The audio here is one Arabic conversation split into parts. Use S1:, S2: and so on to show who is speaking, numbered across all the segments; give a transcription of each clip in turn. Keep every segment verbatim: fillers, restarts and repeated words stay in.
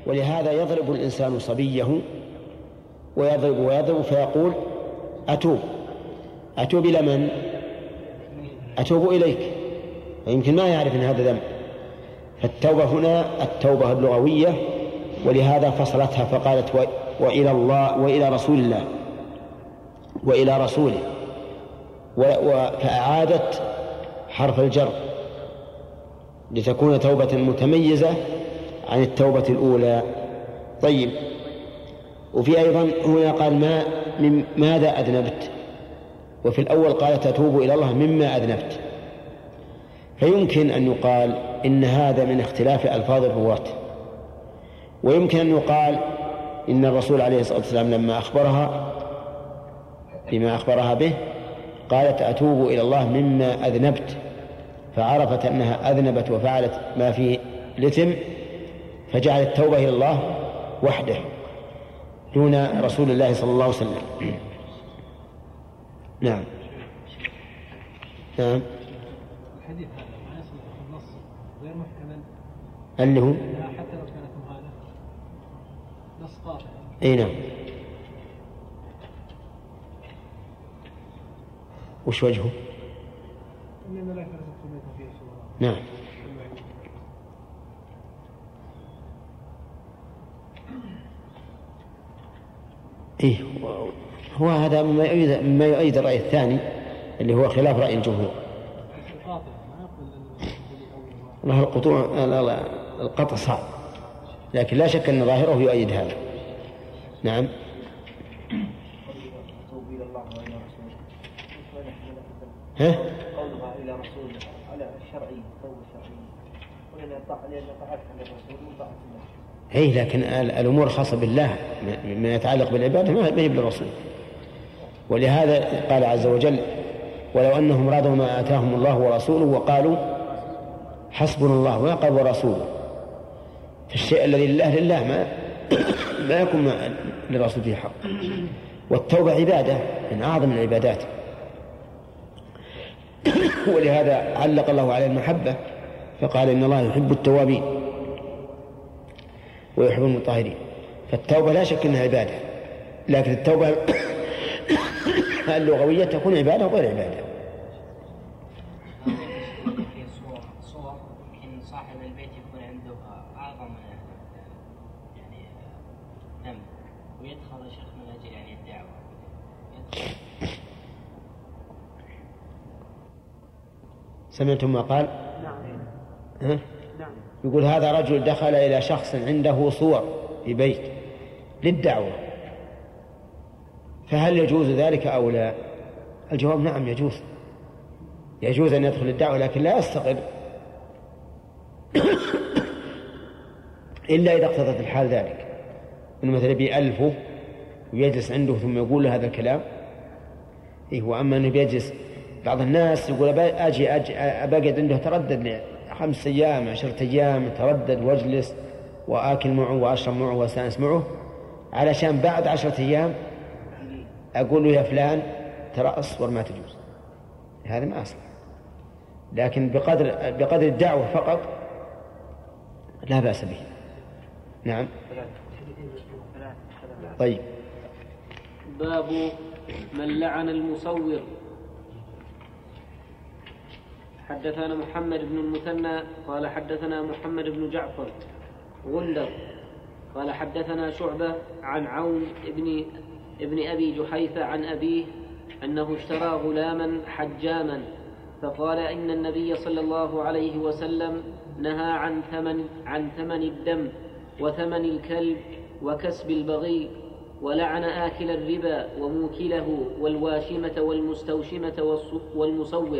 S1: ولهذا يضرب الإنسان صبيه ويضرب ويضرب فيقول أتوب أتوب إلى من؟ أتوب إليك، ويمكن ما يعرف أن هذا ذنب. فالتوبة هنا التوبة اللغوية، ولهذا فصلتها فقالت وإلى الله وإلى رسول الله وإلى رسوله، فأعادت حرف الجر لتكون توبة متميزة عن التوبة الأولى. طيب، وفي أيضا هنا قال ما من ماذا أذنبت، وفي الأول قال تتوب إلى الله مما أذنبت، فيمكن أن يقال إن هذا من اختلاف ألفاظ الرواة، ويمكن أن يقال إن الرسول عليه الصلاة والسلام لما أخبرها بما أخبرها به قالت أتوب إلى الله مما أذنبت، فعرفت أنها أذنبت وفعلت ما فيه الإثم فجعلت التوبة إلى الله وحده دون رسول الله صلى الله عليه وسلم. نعم نعم.
S2: الحديث هذا ما يصل النص غير محتمل
S1: اللي هو
S2: حتى لو كانت مهانة نص قاطع.
S1: اي نعم. وش وجهه؟
S2: إن الملائكة تكتب فيه سورة.
S1: نعم. إيه هو هذا مما يؤيد مما يؤيد الرأي الثاني اللي هو خلاف رأي الجمهور. الله القطوع القطع صعب، لكن لا شك أن ظاهره يؤيد هذا. نعم. ها؟
S3: قولها إلى رسول على الشرعي قول الشرعي ولنا طاعة لأن طاعتها للرسول وطاعة الله.
S1: أي لكن الأمور خاصة بالله ما يتعلق بالعبادة ما يجب للرسول، ولهذا قال عز وجل ولو أنهم رضوا ما آتاهم الله ورسوله وقالوا حسبنا الله وما قال ورسوله، فالشيء الذي لله لله ما ما يكون للرسول فيه حق. والتوبة عبادة من أعظم العبادات، ولهذا علق الله على المحبة فقال إن الله يحب التوابين ويحب المطهرين. فالتوبة لا شك أنها عبادة، لكن التوبة اللغوية تكون عبادة وغير عبادة.
S4: في صور صور يمكن صاحب البيت يكون عنده أعظم يعني ذنب ويدخل شيخ من أجل يعني الدعوة يدخل.
S1: سمعتم ما قال؟
S3: نعم.
S1: ها؟ نعم. يقول هذا رجل دخل إلى شخص عنده صور في بيت للدعوة، فهل يجوز ذلك أو لا؟ الجواب نعم يجوز، يجوز أن يدخل الدعوة، لكن لا يستقر إلا إذا اقتضت الحال ذلك، إنه مثلا بيألفه ويجلس عنده ثم يقول له هذا الكلام. إيه هو أما أنه بيجلس بعض الناس يقول أجي أجي أبقد عنده تردد خمس أيام عشرة أيام تردد واجلس وآكل معه وأشرب معه وأستأنس معه علشان بعد عشرة أيام أقول له يا فلان ترى أصبر ما تجوز، هذا ما أصلح. لكن بقدر بقدر الدعوة فقط لا بأس به. نعم. طيب.
S5: باب من لعن المصور. حدثنا محمد بن المثنى قال حدثنا محمد بن جعفر غندر قال حدثنا شعبة عن عون ابن ابن أبي جحيفة عن أبيه أنه اشترى غلاما حجاما فقال إن النبي صلى الله عليه وسلم نهى عن ثمن عن ثمن الدم وثمن الكلب وكسب البغي، ولعن آكل الربا وموكله والواشمة والمستوشمة والمصور.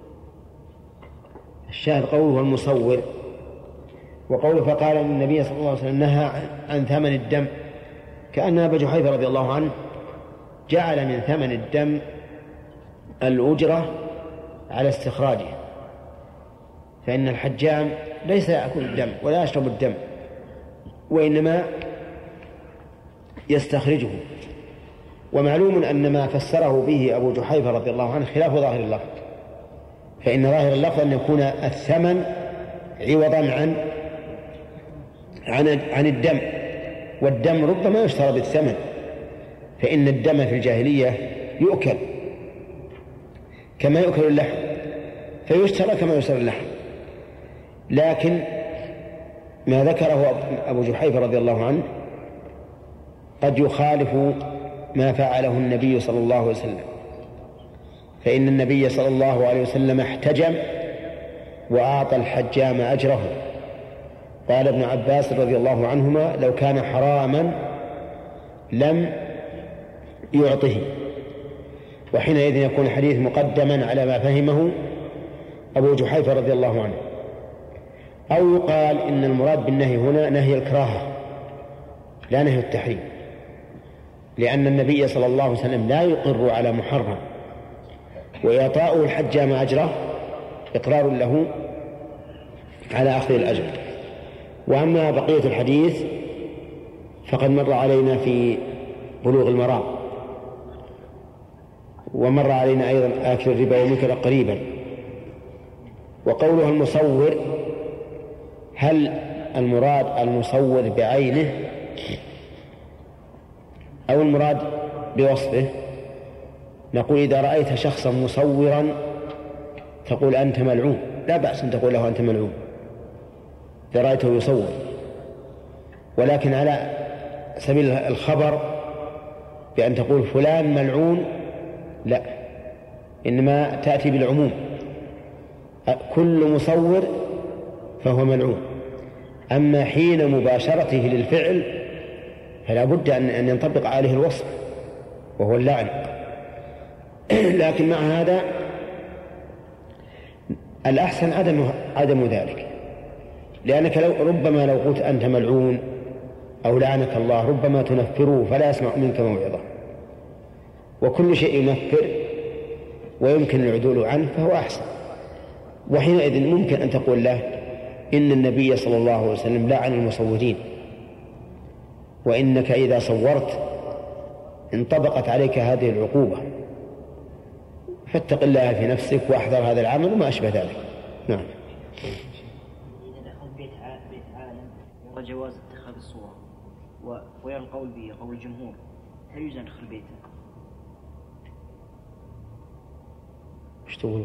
S1: الشاهد قوله والمصور، وقوله فقال ان النبي صلى الله عليه وسلم نهى عن ثمن الدم، كأن أبا جحيفة رضي الله عنه جعل من ثمن الدم الأجرة على استخراجه، فإن الحجام ليس يأكل الدم ولا يشرب الدم وإنما يستخرجه. ومعلوم أن ما فسره به أبو جحيفة رضي الله عنه خلاف ظاهر اللفظ، فإن ظاهر اللفظ أن يكون الثمن عوضا عن عن عن الدم، والدم ربما يشترى بالثمن، فإن الدم في الجاهلية يؤكل كما يؤكل اللحم، فيشترى كما يشترى اللحم. لكن ما ذكره أبو جحيفة رضي الله عنه قد يخالف ما فعله النبي صلى الله عليه وسلم، فإن النبي صلى الله عليه وسلم احتجم وأعطى الحجام أجره. قال ابن عباس رضي الله عنهما: لو كان حراما لم يعطه. وحينئذ يكون الحديث مقدما على ما فهمه أبو جحيفة رضي الله عنه. أو يقال إن المراد بالنهي هنا نهي الكراهة لا نهي التحريم، لأن النبي صلى الله عليه وسلم لا يقر على محرم، وإعطاؤه الحجام أجره إقرار له على أخذ الأجر. وأما بقية الحديث فقد مر علينا في بلوغ المرام، ومر علينا أيضا آكل الربا ومنكر قريبا. وقوله المصور، هل المراد المصور بعينه أو المراد بوصفه؟ نقول إذا رأيت شخصا مصورا تقول أنت ملعون، لا بأس أن تقول له أنت ملعون إذا رأيته يصور، ولكن على سبيل الخبر بأن تقول فلان ملعون لا، إنما تأتي بالعموم، كل مصور فهو ملعون. أما حين مباشرته للفعل فلا بد أن ينطبق عليه الوصف وهو اللعن. لكن مع هذا الأحسن عدم عدم ذلك، لأنك لو ربما لو قلت أنت ملعون أو لعنك الله ربما تنفره فلا يسمع منك موعظة، وكل شيء ينفر ويمكن العدول عنه فهو أحسن. وحينئذ ممكن أن تقول له إن النبي صلى الله عليه وسلم لعن المصورين، وإنك إذا صورت انطبقت عليك هذه العقوبة، فاتق الله في نفسك واحذر هذا العمل وما أشبه ذلك. نعم.
S6: إذا دخل بيت عالم يرى جواز اتخاذ الصور ويرى القول به قول الجمهور، هل يجوز أن يدخل بيته؟
S1: ايش تقول؟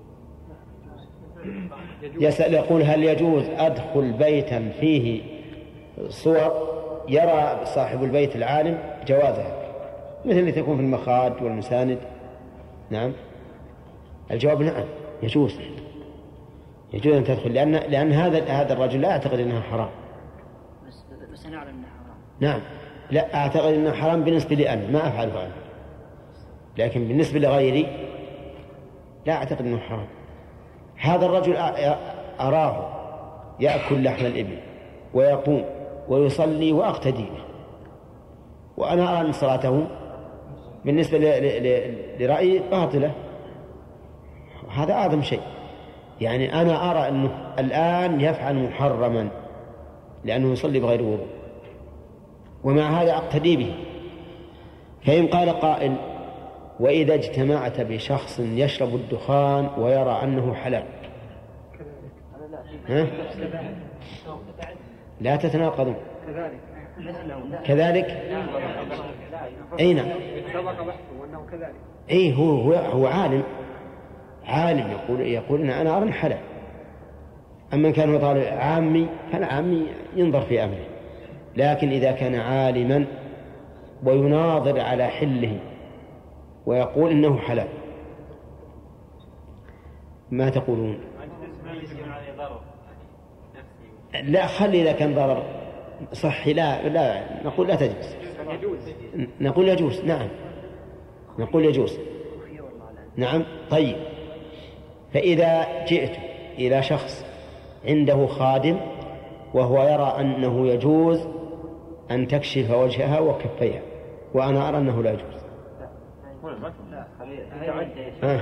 S1: يسأل يقول هل يجوز أدخل بيتا فيه صور يرى صاحب البيت العالم جوازها، مثل اللي تكون في المخاد والمساند؟ نعم، الجواب نعم، يجوز يجوز أن تدخل، لأن لأن هذا هذا الرجل لا أعتقد أنها حرام.
S6: بس بس أنا أعلم أنها حرام.
S1: نعم، لا أعتقد أنها حرام بالنسبة لي أنا، ما أفعله أنا، لكن بالنسبة لغيري لا أعتقد أنه حرام. هذا الرجل أراه يأكل لحم الإبل ويقوم ويصلي وأقتدي به، وأنا أرى أن صلاته بالنسبة لرأيي باطلة. هذا أعظم شيء، يعني أنا أرى أنه الآن يفعل محرما لأنه يصلي بغير وضوء، ومع هذا أقتدي به. فإن قال قائل وإذا اجتمعت بشخص يشرب الدخان ويرى أنه حلال، ها؟ لا تتناقضون كذلك. أين أي هو هو هو عالم عالم يقول يقول إن أنا أرى حلال. أما كان هو طالب عامي فالعامي ينظر في أمره، لكن إذا كان عالما ويناظر على حله ويقول إنه حلال، ما تقولون؟ لا، خلي إذا كان ضرر صحي لا لا نقول لا تجوز، نقول يجوز. نعم نقول يجوز. نعم. طيب، فإذا جئت إلى شخص عنده خادم وهو يرى أنه يجوز أن تكشف وجهها وكفيها، وأنا أرى أنه لا يجوز، آه.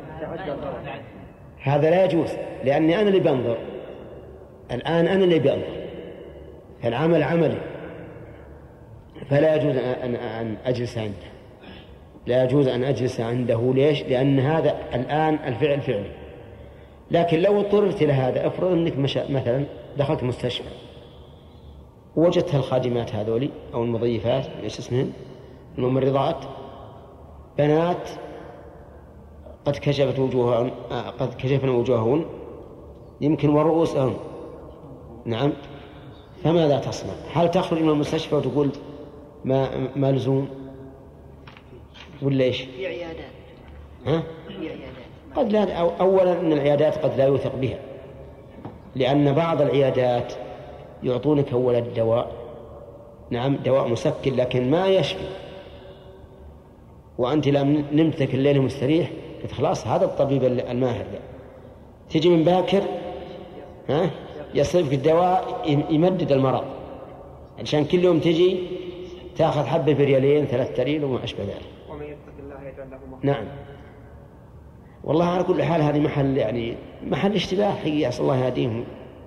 S1: هذا لا يجوز، لأني أنا اللي بنظر الآن، أنا اللي بنظر، العمل عملي، فلا يجوز أن أن أجلس عنده، لا يجوز أن أجلس عنده. ليش؟ لأن هذا الآن الفعل فعلي. لكن لو اضطررت إلى هذا، افرض أنك مثلا دخلت مستشفى وجدت الخادمات هذولي أو المضيفات إيش اسمهن الممرضات بنات قد كشفت وجوههن قد كشفن وجوههن يمكن ورؤوسهن. نعم. فماذا تصنع؟ هل تخرج من المستشفى وتقول ما ما لزوم ولا ايش؟
S6: في عيادات.
S1: ها؟
S6: في عيادات.
S1: قد لا. أولا أن العيادات قد لا يوثق بها، لأن بعض العيادات يعطونك أولا الدواء، نعم دواء مسكن لكن ما يشفي، وأنت لم نمتك الليل مستريح قلت خلاص هذا الطبيب الماهر ده. تجي من باكر ها يصرفك الدواء يمدد المرض، عشان كل يوم تجي تأخذ حبة بريالين ثلاثة ريال وما أشبه ذلك.
S3: ومن يتق الله يجعل له مخرجا.
S1: نعم. والله على كل حال هذه محل يعني محل اشتباه حقيقي، أسأل الله يهديهم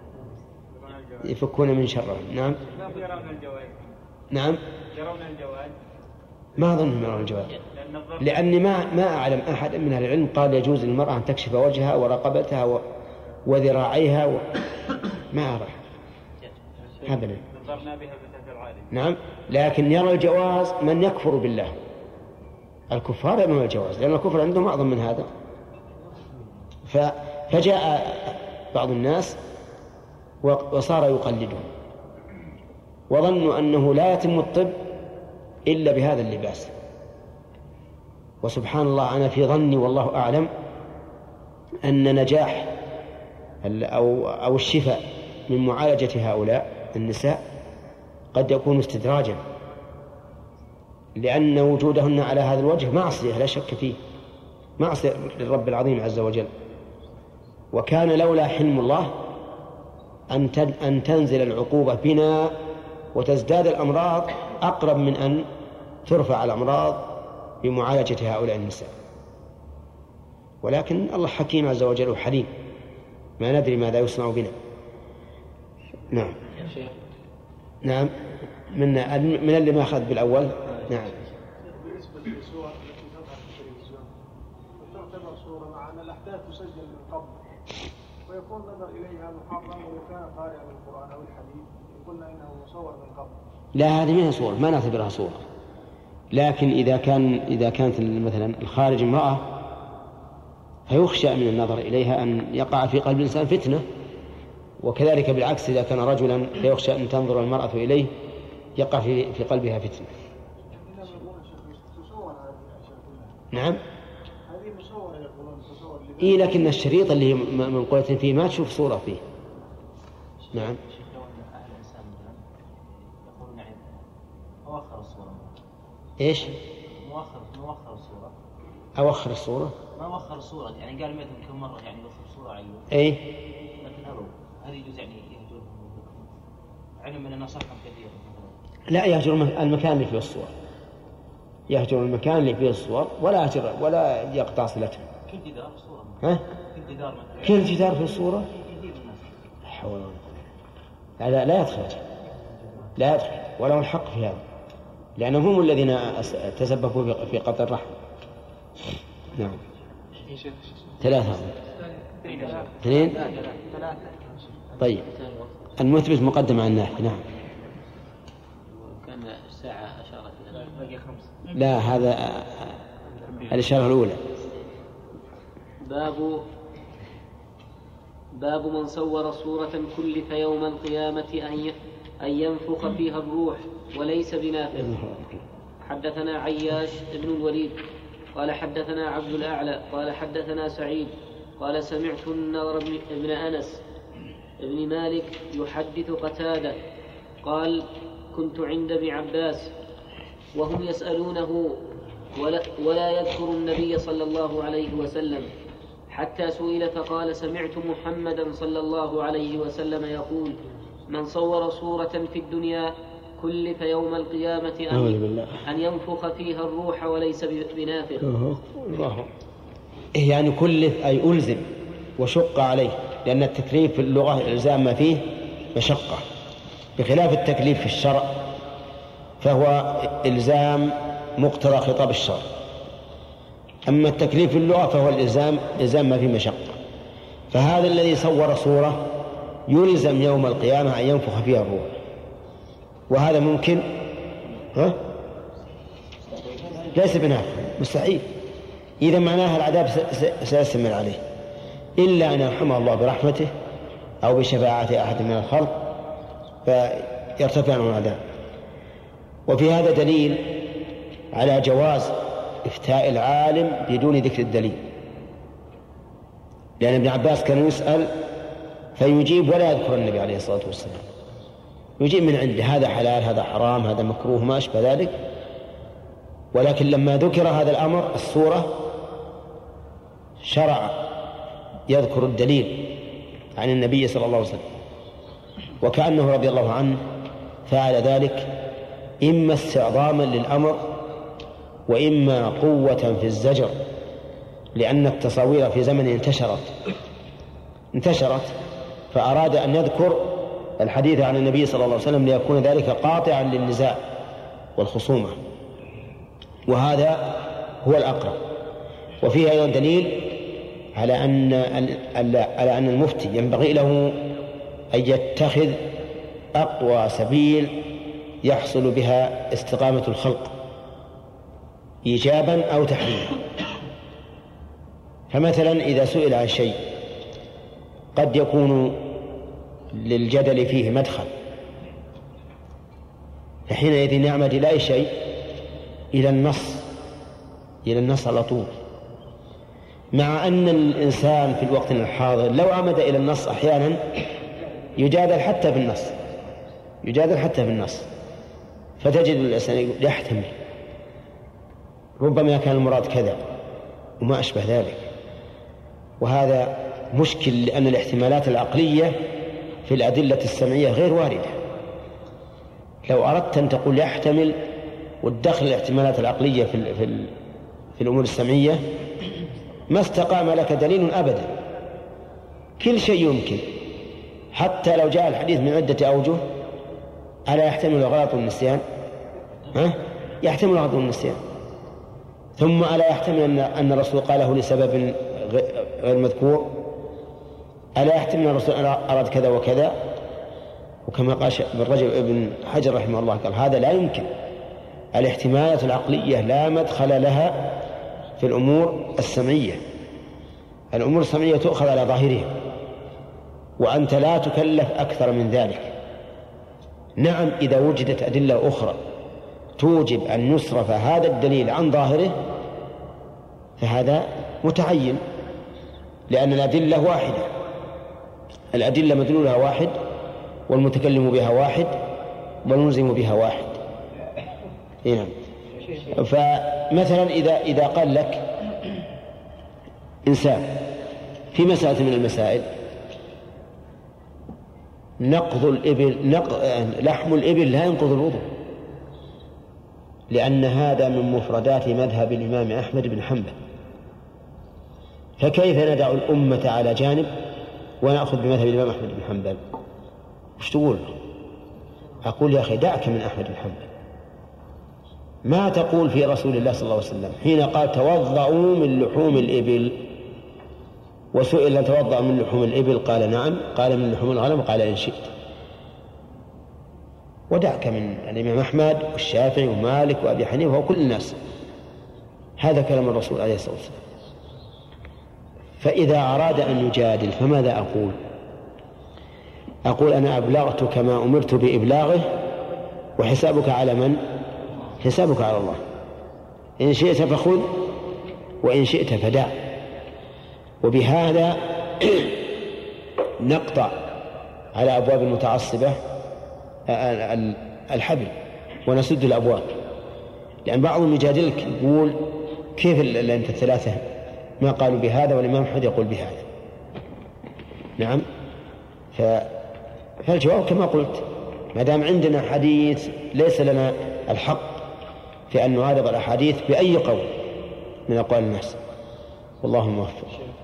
S1: يفكون من شره. نعم.
S3: يرون الجواز.
S1: نعم.
S3: يرون الجواز.
S1: ما أظن يرون الجواز، لأني ما ما أعلم أحد من أهل العلم قال يجوز للمرأة أن تكشف وجهها ورقبتها و... وذراعيها و... ما أعرف أبدا.
S3: نظرنا بها بثلاث العالم.
S1: نعم. لكن يرى الجواز من يكفر بالله. الكفار يرون الجواز لأن الكفر عندهم أعظم من هذا. ف... فجاء بعض الناس وصار يقلدهم وظنوا أنه لا يتم الطب إلا بهذا اللباس. وسبحان الله أنا في ظني والله أعلم أن نجاح أو, أو الشفاء من معالجة هؤلاء النساء قد يكون استدراجا، لأن وجودهن على هذا الوجه معصية لا شك فيه، معصية للرب العظيم عز وجل. وكان لولا حلم الله أن تنزل العقوبة بنا وتزداد الأمراض أقرب من أن ترفع الأمراض بمعالجة هؤلاء النساء. ولكن الله حكيم عز وجل وحليم، ما ندري ماذا يصنع بنا. نعم. نعم. من من اللي ما أخذ بالأول. نعم.
S2: بالنسبة للصور التي تظهر في التلفزيون تعتبر صورة مع أن الأحداث تسجل من قبل ويكون نظر إليها محرم، ولو كان قارئا القرآن أو الحديث يقولنا إنه مصور من قبل.
S1: لا هذه ما صورة، ما نعتبرها صورة. لكن إذا كان إذا كانت مثلا الخارج امرأة فيخشى من النظر إليها أن يقع في قلب الإنسان فتنة، وكذلك بالعكس إذا كان رجلا فيخشى أن تنظر المرأة إليه يقع في في قلبها فتنة. نعم.
S2: هذه مصورة يقولون تصور.
S1: إيه لكن الشريط اللي من قولة فيه ما تشوف صورة فيه. نعم.
S4: أوخر الصورة.
S1: إيش؟
S4: مؤخر مؤخر الصورة.
S1: أوخر الصورة.
S4: ما أوخر الصورة يعني قال مثلا كم مرة يعني يوخر الصورة عليه.
S1: إيه.
S4: لكن هذا هذا يجوز يعني يهجر علم من النصارى كثير.
S1: لا يهجر المكان اللي فيه الصور. يهجر المكان اللي فيه الصور ولا يهجر ولا يقطع صلته.
S4: كل جدار صورة.
S1: ها؟
S4: كل جدار مثلا.
S1: كل جدار في الصورة.
S4: كثير الناس.
S1: حول هذا لا يدخل لا يدخل وله الحق في هذا، لأنهم هم الذين تسببوا في قطع الرحم. نعم. ثلاثة. اثنين. طيب. المثبت مقدم عن النافي. نعم.
S5: كان الساعة أشارت إلى
S4: باقي خمسة.
S1: لا هذا الإشارة الأولى.
S5: باب باب من صور صورة كلف يوم القيامة أن أن ينفخ فيها الروح وليس بنافخ. حدثنا عياش بن الوليد قال حدثنا عبد الأعلى قال حدثنا سعيد قال سمعت النضر بن أنس بن مالك يحدث قتادة قال كنت عند ابن عباس وهم يسألونه ولا, ولا يذكر النبي صلى الله عليه وسلم حتى سئل فقال سمعت محمدا صلى الله عليه وسلم يقول من صور صورة في الدنيا كلف يوم القيامة أن, أن ينفخ فيها الروح وليس بنافخ.
S1: يعني كلف أي ألزم وشق عليه، لأن التكليف في اللغة الإلزام ما فيه مشقة، بخلاف التكليف في الشرع فهو إلزام مقتضى خطاب الشرع. أما التكليف في اللغة فهو الإلزام إلزام ما فيه مشقة. فهذا الذي صور صورة يلزم يوم القيامة أن ينفخ فيها الروح، وهذا ممكن ها؟ ليس بنافع مستحيل. إذا معناها العذاب سيستمر عليه إلا أن يرحمه الله برحمته أو بشفاعة أحد من الخلق فيرتفع عنه العذاب. وفي هذا دليل على جواز إفتاء العالم بدون ذكر الدليل، لأن ابن عباس كان يسأل فيجيب ولا يذكر النبي عليه الصلاة والسلام، يجيب من عنده هذا حلال هذا حرام هذا مكروه ما أشبه ذلك. ولكن لما ذكر هذا الأمر السورة شرع يذكر الدليل عن النبي صلى الله عليه وسلم، وكأنه رضي الله عنه فعل ذلك إما استعظاما للأمر وإما قوة في الزجر، لأن التصاوير في زمن انتشرت انتشرت فأراد أن يذكر الحديث عن النبي صلى الله عليه وسلم ليكون ذلك قاطعا للنزاع والخصومة، وهذا هو الأقرب. وفيه أيضا دليل على أن على أن المفتي ينبغي له أن يتخذ أقوى سبيل يحصل بها استقامة الخلق إيجابا أو تحريما. فمثلا إذا سئل عن شيء قد يكون للجدل فيه مدخل، فحينئذ يعمد إلى أي شيء؟ إلى النص إلى النص على طول، مع أن الإنسان في الوقت الحاضر لو عمد إلى النص أحيانا يجادل حتى بالنص يجادل حتى بالنص فتجد الإنسان يحتمل ربما كان المراد كذا وما أشبه ذلك، وهذا مشكل لأن الاحتمالات العقلية في الأدلة السمعية غير واردة. لو أردت أن تقول يحتمل وتدخل الاحتمالات العقلية في, في, في الأمور السمعية ما استقام لك دليل أبدا. كل شيء يمكن، حتى لو جاء الحديث من عدة أوجه ألا يحتمل الغلط والنسيان؟ ها؟ يحتمل الغلط والنسيان. ثم ألا يحتمل أن أن الرسول قاله لسبب غير مذكور؟ ألا يحتمل أن الرسول أراد كذا وكذا؟ وكما قال ابن رجب ابن حجر رحمه الله قال هذا لا يمكن. الاحتمالات العقلية لا مدخل لها في الأمور السمعية. الأمور السمعية تؤخذ على ظاهرها وأنت لا تكلف أكثر من ذلك. نعم إذا وجدت أدلة أخرى توجب أن يصرف هذا الدليل عن ظاهره فهذا متعين، لأن الأدلة واحدة، الأدلة مدلولها واحد والمتكلم بها واحد والملزم بها واحد. نعم. فمثلا إذا إذا قال لك إنسان في مسألة من المسائل نقض الإبل نق... لحم الإبل لا ينقض الوضوء، لأن هذا من مفردات مذهب الإمام أحمد بن حنبل، فكيف ندع الأمة على جانب ونأخذ بمذهب الإمام أحمد بن حنبل؟ وش تقول؟ أقول يا أخي دعك من أحمد بن حنبل، ما تقول في رسول الله صلى الله عليه وسلم حين قال توضؤوا من لحوم الإبل، وسئل توضأ من لحوم الإبل قال نعم، قال من لحوم الغنم قال إن شئت. ودعك من الإمام أحمد والشافعي ومالك وأبي حنيفة وكل الناس، هذا كلام الرسول عليه الصلاة والسلام. فإذا أراد أن يجادل فماذا أقول؟ أقول أنا أبلغتك ما أمرت بإبلاغه وحسابك على من؟ حسابك على الله. إن شئت فخذ وإن شئت فدع. وبهذا نقطع على أبواب المتعصبة الحبل ونسد الأبواب، لأن بعضهم يجادلك يقول كيف أنت الثلاثة ما قالوا بهذا والإمام أحمد يقول بهذا؟ نعم. فالجواب كما قلت، ما دام عندنا حديث ليس لنا الحق في أن نعارض الأحاديث بأي قول من أقوال الناس. والله موفق.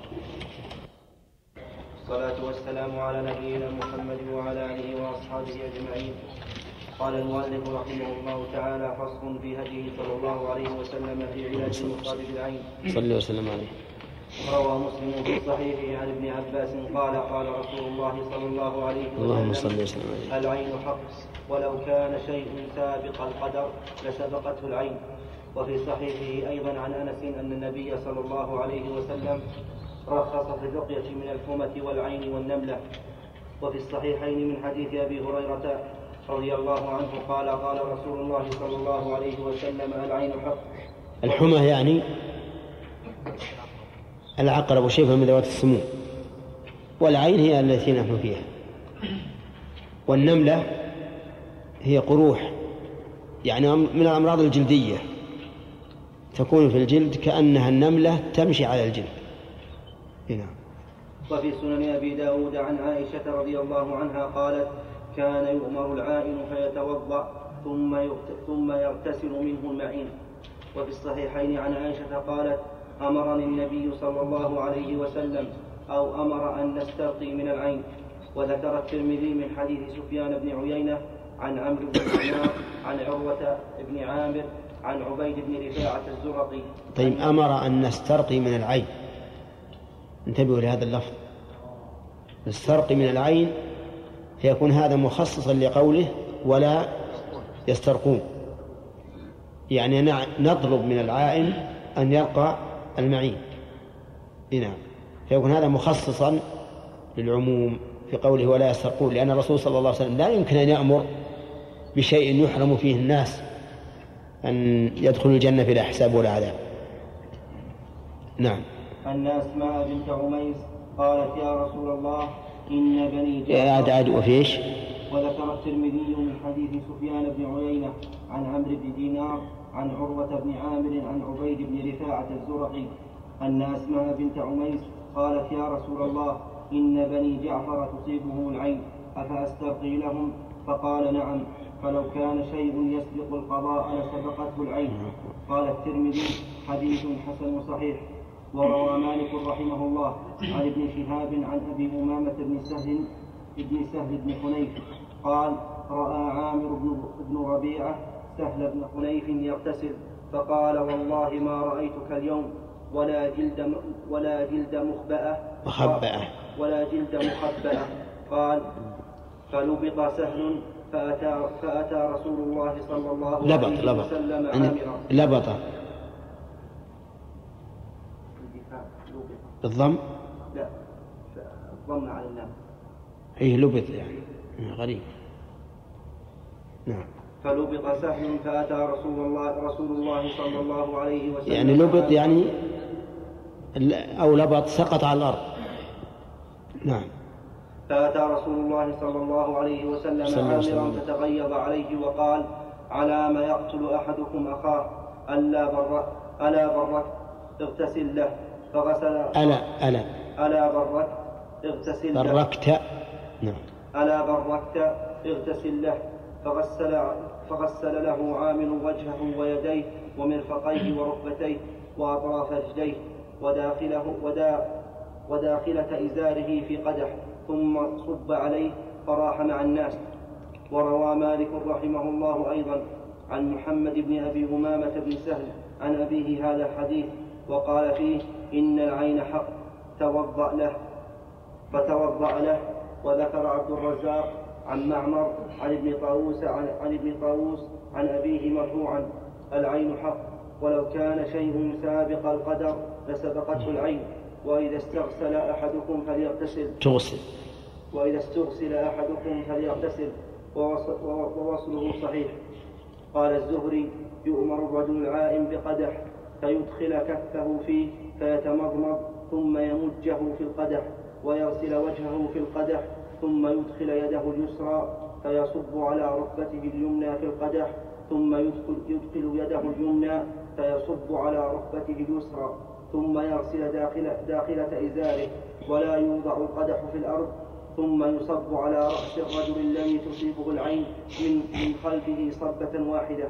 S3: الصلاة والسلام على نبينا محمد وعلى آله وأصحابه أجمعين. قال المؤلف رحمه الله تعالى: فصل في هديه صلى الله عليه وسلم في علاج مصاب العين.
S1: صلى وسلم عليه.
S3: روى مسلم في صحيحه عن ابن عباس قال قال رسول الله صلى الله عليه
S1: اللهم صل
S3: وسلم
S1: وسلم عليه.
S3: العين حق ولو كان شيء سابق القدر لسبقته العين. وفي صحيحه أيضا عن أنس أن النبي صلى الله عليه وسلم رخص في الرقية من الحمة والعين والنملة. وفي الصحيحين من حديث أبي هريرة رضي الله عنه قال قال رسول الله صلى الله عليه وسلم العين حق.
S1: الحمى يعني العقرب وشيء من ذوات السموم، والعين هي التي نحن فيها، والنملة هي قروح يعني من الأمراض الجلدية تكون في الجلد كأنها النملة تمشي على الجلد. هنا.
S3: وفي سنن أبي داود عن عائشة رضي الله عنها قالت كان يؤمر العائن فيتوضأ ثم ثم يغتسل منه المعين. وفي الصحيحين عن عائشة قالت أمرني النبي صلى الله عليه وسلم أو أمر أن نسترقي من العين. وذكر الترمذي من حديث سفيان بن عيينة عن عمرو بن دينار عن عروة بن عامر عن عبيد بن رفاعة الزرقي.
S1: طيب أمر أن نسترقي من العين، انتبهوا لهذا اللفظ، نسترقي من العين، فيكون هذا مخصصا لقوله ولا يسترقون، يعني نطلب من العائن أن يرقى المعين. نعم، فيكون هذا مخصصا للعموم في قوله ولا يسترقون، لأن الرسول صلى الله عليه وسلم لا يمكن أن يأمر بشيء يحرم فيه الناس أن يدخلوا الجنة بلا حساب ولا عذاب. نعم.
S3: أن أسماء بنت عميس قالت يا رسول الله إن بني
S1: عاد عاد وفيش.
S3: وذكر الترمذي من حديث سفيان بن عيينة عن عمرو بن دينار عن عروة بن عامر عن عبيد بن رفاعة الزرقي أن أسماء بنت عميس قالت يا رسول الله إن بني جعفر تصيبهم العين أفأسترقي لهم؟ فقال نعم، فلو كان شيء يسبق القضاء لسبقته العين. قال الترمذي حديث حسن صحيح. وروى مالك رحمه الله عن ابن شهاب عن أبي أمامة بن سهل بن سهل بن حنيف قال رأى عامر بن ربيعة سهل بن حنيف يغتسل فقال والله ما رأيتك اليوم ولا جلد ولا جلد مخبأة
S1: مخبأة
S3: ولا جلد مخبأة. قال فلبط سهل فأتى, فأتى رسول الله صلى الله
S1: لبط
S3: عليه
S1: لبط
S3: وسلم عامرا.
S1: لبط بالضم؟
S3: لا، الضم على اللام.
S1: ايه لبط يعني غريب. نعم.
S3: فلبط سهل فأتى رسول الله رسول الله صلى الله عليه وسلم
S1: يعني لبط يعني أو لبط سقط على الأرض. نعم.
S3: فأتى رسول الله صلى الله عليه وسلم عامرا فتغيظ عليه وقال على ما يقتل أحدكم أخاه ألا برك ألا برك اغتسل له فغسل
S1: ألا ألا
S3: ألا برك اغتسل له
S1: بركت. نعم.
S3: ألا بركت اغتسل له فغسل فغسل له عامل وجهه ويديه ومرفقيه وركبتيه وأطراف رجليه وداخله ودا وداخلة إزاره في قدح ثم صب عليه فراح مع الناس. وروى مالك رحمه الله أيضا عن محمد بن أبي أمامة بن سهل عن أبيه هذا الحديث وقال فيه إن العين حق توضأ له فتوضأ له. وذكر عبد الرزاق عن معمر عن ابن طاووس عن, عن ابن طاووس عن أبيه مرفوعا العين حق ولو كان شيء سابق القدر لسبقته العين. وإذا استغسل أحدكم فليغتسل
S1: تغسل
S3: وإذا استغسل أحدكم فليغتسل ووصله صحيح. قال الزهري يؤمر الرجل العائم بقدح فيدخل كفه فيه فيتمضمض ثم يمجه في القدح ويغسل وجهه في القدح ثم يدخل يده اليسرى فيصب على ركبته اليمنى في القدح ثم يدخل, يدخل يده اليمنى فيصب على ركبته اليسرى ثم يغسل داخل داخلة إزاره ولا يوضع القدح في الأرض ثم يصب على رأس الرجل الذي تصيبه العين من, من خلفه صبة واحدة.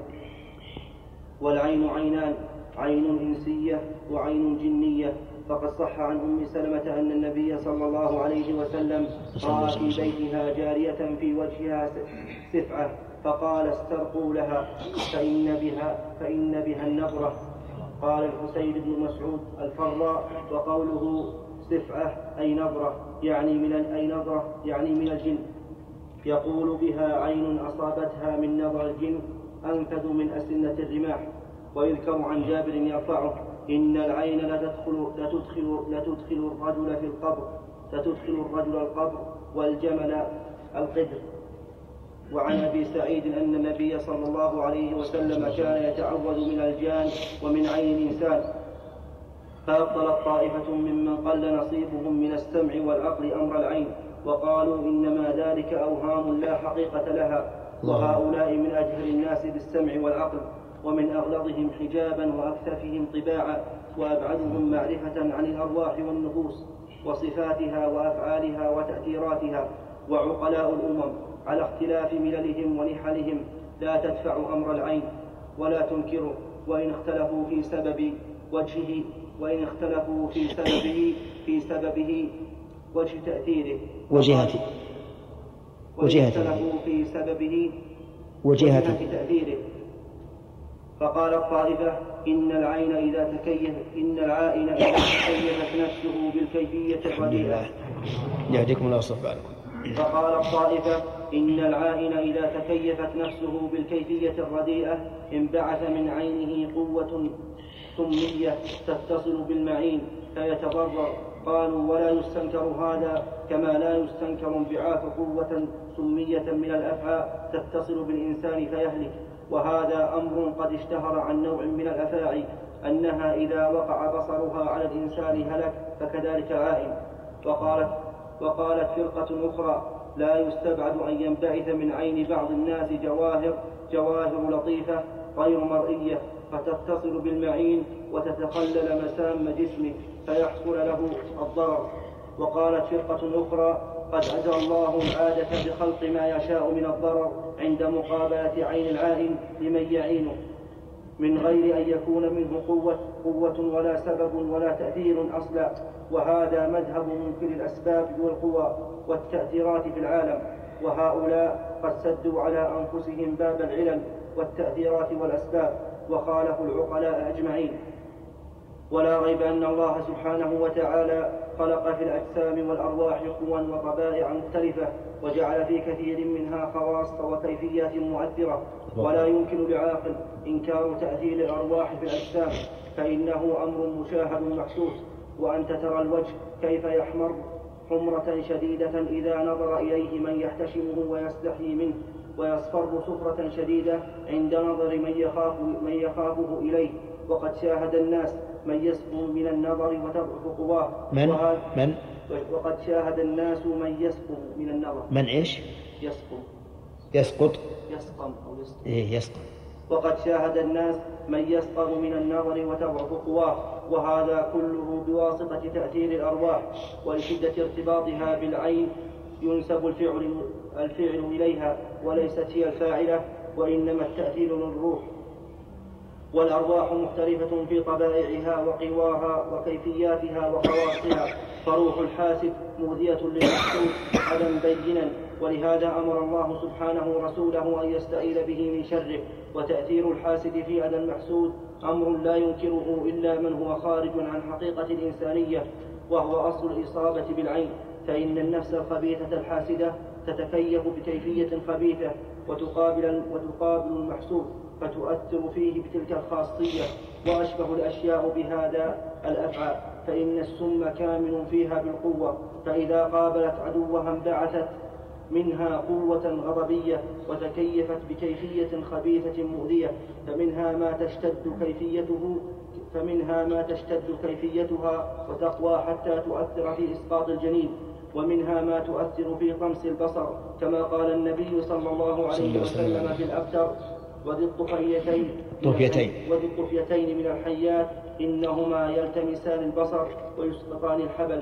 S3: والعين عينان عين إنسية وعين جنية. فقد صح عن أم سلمة أن النبي صلى الله عليه وسلم رأى في بيتها جارية في وجهها سفعة فقال استرقوا لها فإن بها, فإن بها النظرة قال الحسين بن مسعود الفراء، وقوله سفعة أي نظرة يعني من أي نظرة يعني من الجن، يقول بها عين أصابتها من نظر الجن أنفذ من أسنة الرماح. ويذكر عن جابر يرفعه: إن العين لتدخل, لتدخل, لتدخل الرجل في القبر لتدخل الرجل القبر والجمل القدر. وعن أبي سعيد أن النبي صلى الله عليه وسلم كان يتعوذ من الجان ومن عين الإنسان. فأبطلت طائفة ممن قل نصيبهم من السمع والعقل أمر العين، وقالوا إنما ذلك أوهام لا حقيقة لها، وهؤلاء من أجهل الناس بالسمع والعقل، ومن أغلظهم حجابا وأكثفهم طباعا، وأبعدهم معرفة عن الأرواح والنفوس وصفاتها وأفعالها وتأثيراتها. وعقلاء الأمم على اختلاف مللهم ونحلهم لا تدفع أمر العين ولا تنكره، وإن اختلفوا في سبب وجهه وإن اختلفوا في سببه في سببه وجه تأثيره
S1: وجهته
S3: وإن اختلفوا في سببه وجهة تأثيره. فقال الطائفة: إن العين إذا تكيف إن العائن إذا تكيفت نفسه بالكيفية الرديئة.
S1: يهديكم الله ويصلح بالكم.
S3: فقال الطائفة: إن العائن إذا تكيفت نفسه بالكيفية الرديئة انبعث من عينه قوة سمية تتصل بالمعين فيتضرر. قالوا: ولا يستنكر هذا، كما لا يستنكر انبعاث قوة سمية من الأفعى تتصل بالإنسان فيهلك. وهذا أمر قد اشتهر عن نوع من الأفاعي أنها إذا وقع بصرها على الإنسان هلك، فكذلك العائن. وقالت, وقالت فرقة أخرى: لا يستبعد أن ينبعث من عين بعض الناس جواهر جواهر لطيفة غير مرئية فتتصل بالمعين وتتخلل مسام جسمه فيحصل له الضرر. وقالت فرقة أخرى: قد أجرى الله العادة بخلق ما يشاء من الضرر عند مقابلة عين العائن لمن يعينه من غير أن يكون منه قوة, قوة ولا سبب ولا تأثير أصلا. وهذا مذهب منكر الأسباب والقوى والتأثيرات في العالم، وهؤلاء قد سدوا على أنفسهم باب العلل والتأثيرات والأسباب وخالفوا العقلاء أجمعين. ولا ريب أن الله سبحانه وتعالى خلق في الأجسام والأرواح قوى وطبائع مختلفة، وجعل في كثير منها خواص وكيفيات مؤثرة، ولا يمكن لعاقل إنكار تأثير الأرواح في الأجسام، فإنه أمر مشاهد محسوس. وأنت ترى الوجه كيف يحمر حمرة شديدة إذا نظر إليه من يحتشمه ويستحي منه، ويصفر صفرة شديدة عند نظر من, يخاف من يخافه إليه. وقد شاهد الناس من يسقط من النظر وتضعف قواه.
S1: من؟ من؟
S3: وقد شاهد الناس من يسقط من النظر.
S1: من إيش؟
S3: يسقط
S1: يسقط
S3: يسقم أو يسقط.
S1: إيه يسقط.
S3: وقد شاهد الناس من يسقط من النظر وتضعف قواه، وهذا كله بواسطة تأثير الأرواح. ولشدة ارتباطها بالعين ينسب الفعل, الفعل إليها، وليست هي الفاعلة، وإنما التأثير للروح. والأرواح مختلفة في طبائعها وقواها وكيفياتها وخواصها، فروح الحاسد مؤذية للمحسود أذى بينا، ولهذا أمر الله سبحانه رسوله أن يستعيذ به من شره. وتأثير الحاسد في أذى المحسود أمر لا ينكره إلا من هو خارج عن حقيقة الإنسانية، وهو أصل الإصابة بالعين. فإن النفس الخبيثة الحاسدة تتكيف بكيفية خبيثة وتقابل, وتقابل المحسود فتؤثر فيه بتلك الخاصية. وأشبه الأشياء بهذا الأفعى، فإن السم كامل فيها بالقوة، فإذا قابلت عدوها انبعثت منها قوة غضبية وتكيفت بكيفية خبيثة مؤذية، فمنها ما تشتد كيفيته فمنها ما تشتد كيفيتها وتقوى حتى تؤثر في إسقاط الجنين، ومنها ما تؤثر في طمس البصر، كما قال النبي صلى الله عليه وسلم في الأبتر: وذي الطفيتين وذي الطفيتين من الحيات إنهما يلتمسان البصر ويسقطان الحبل.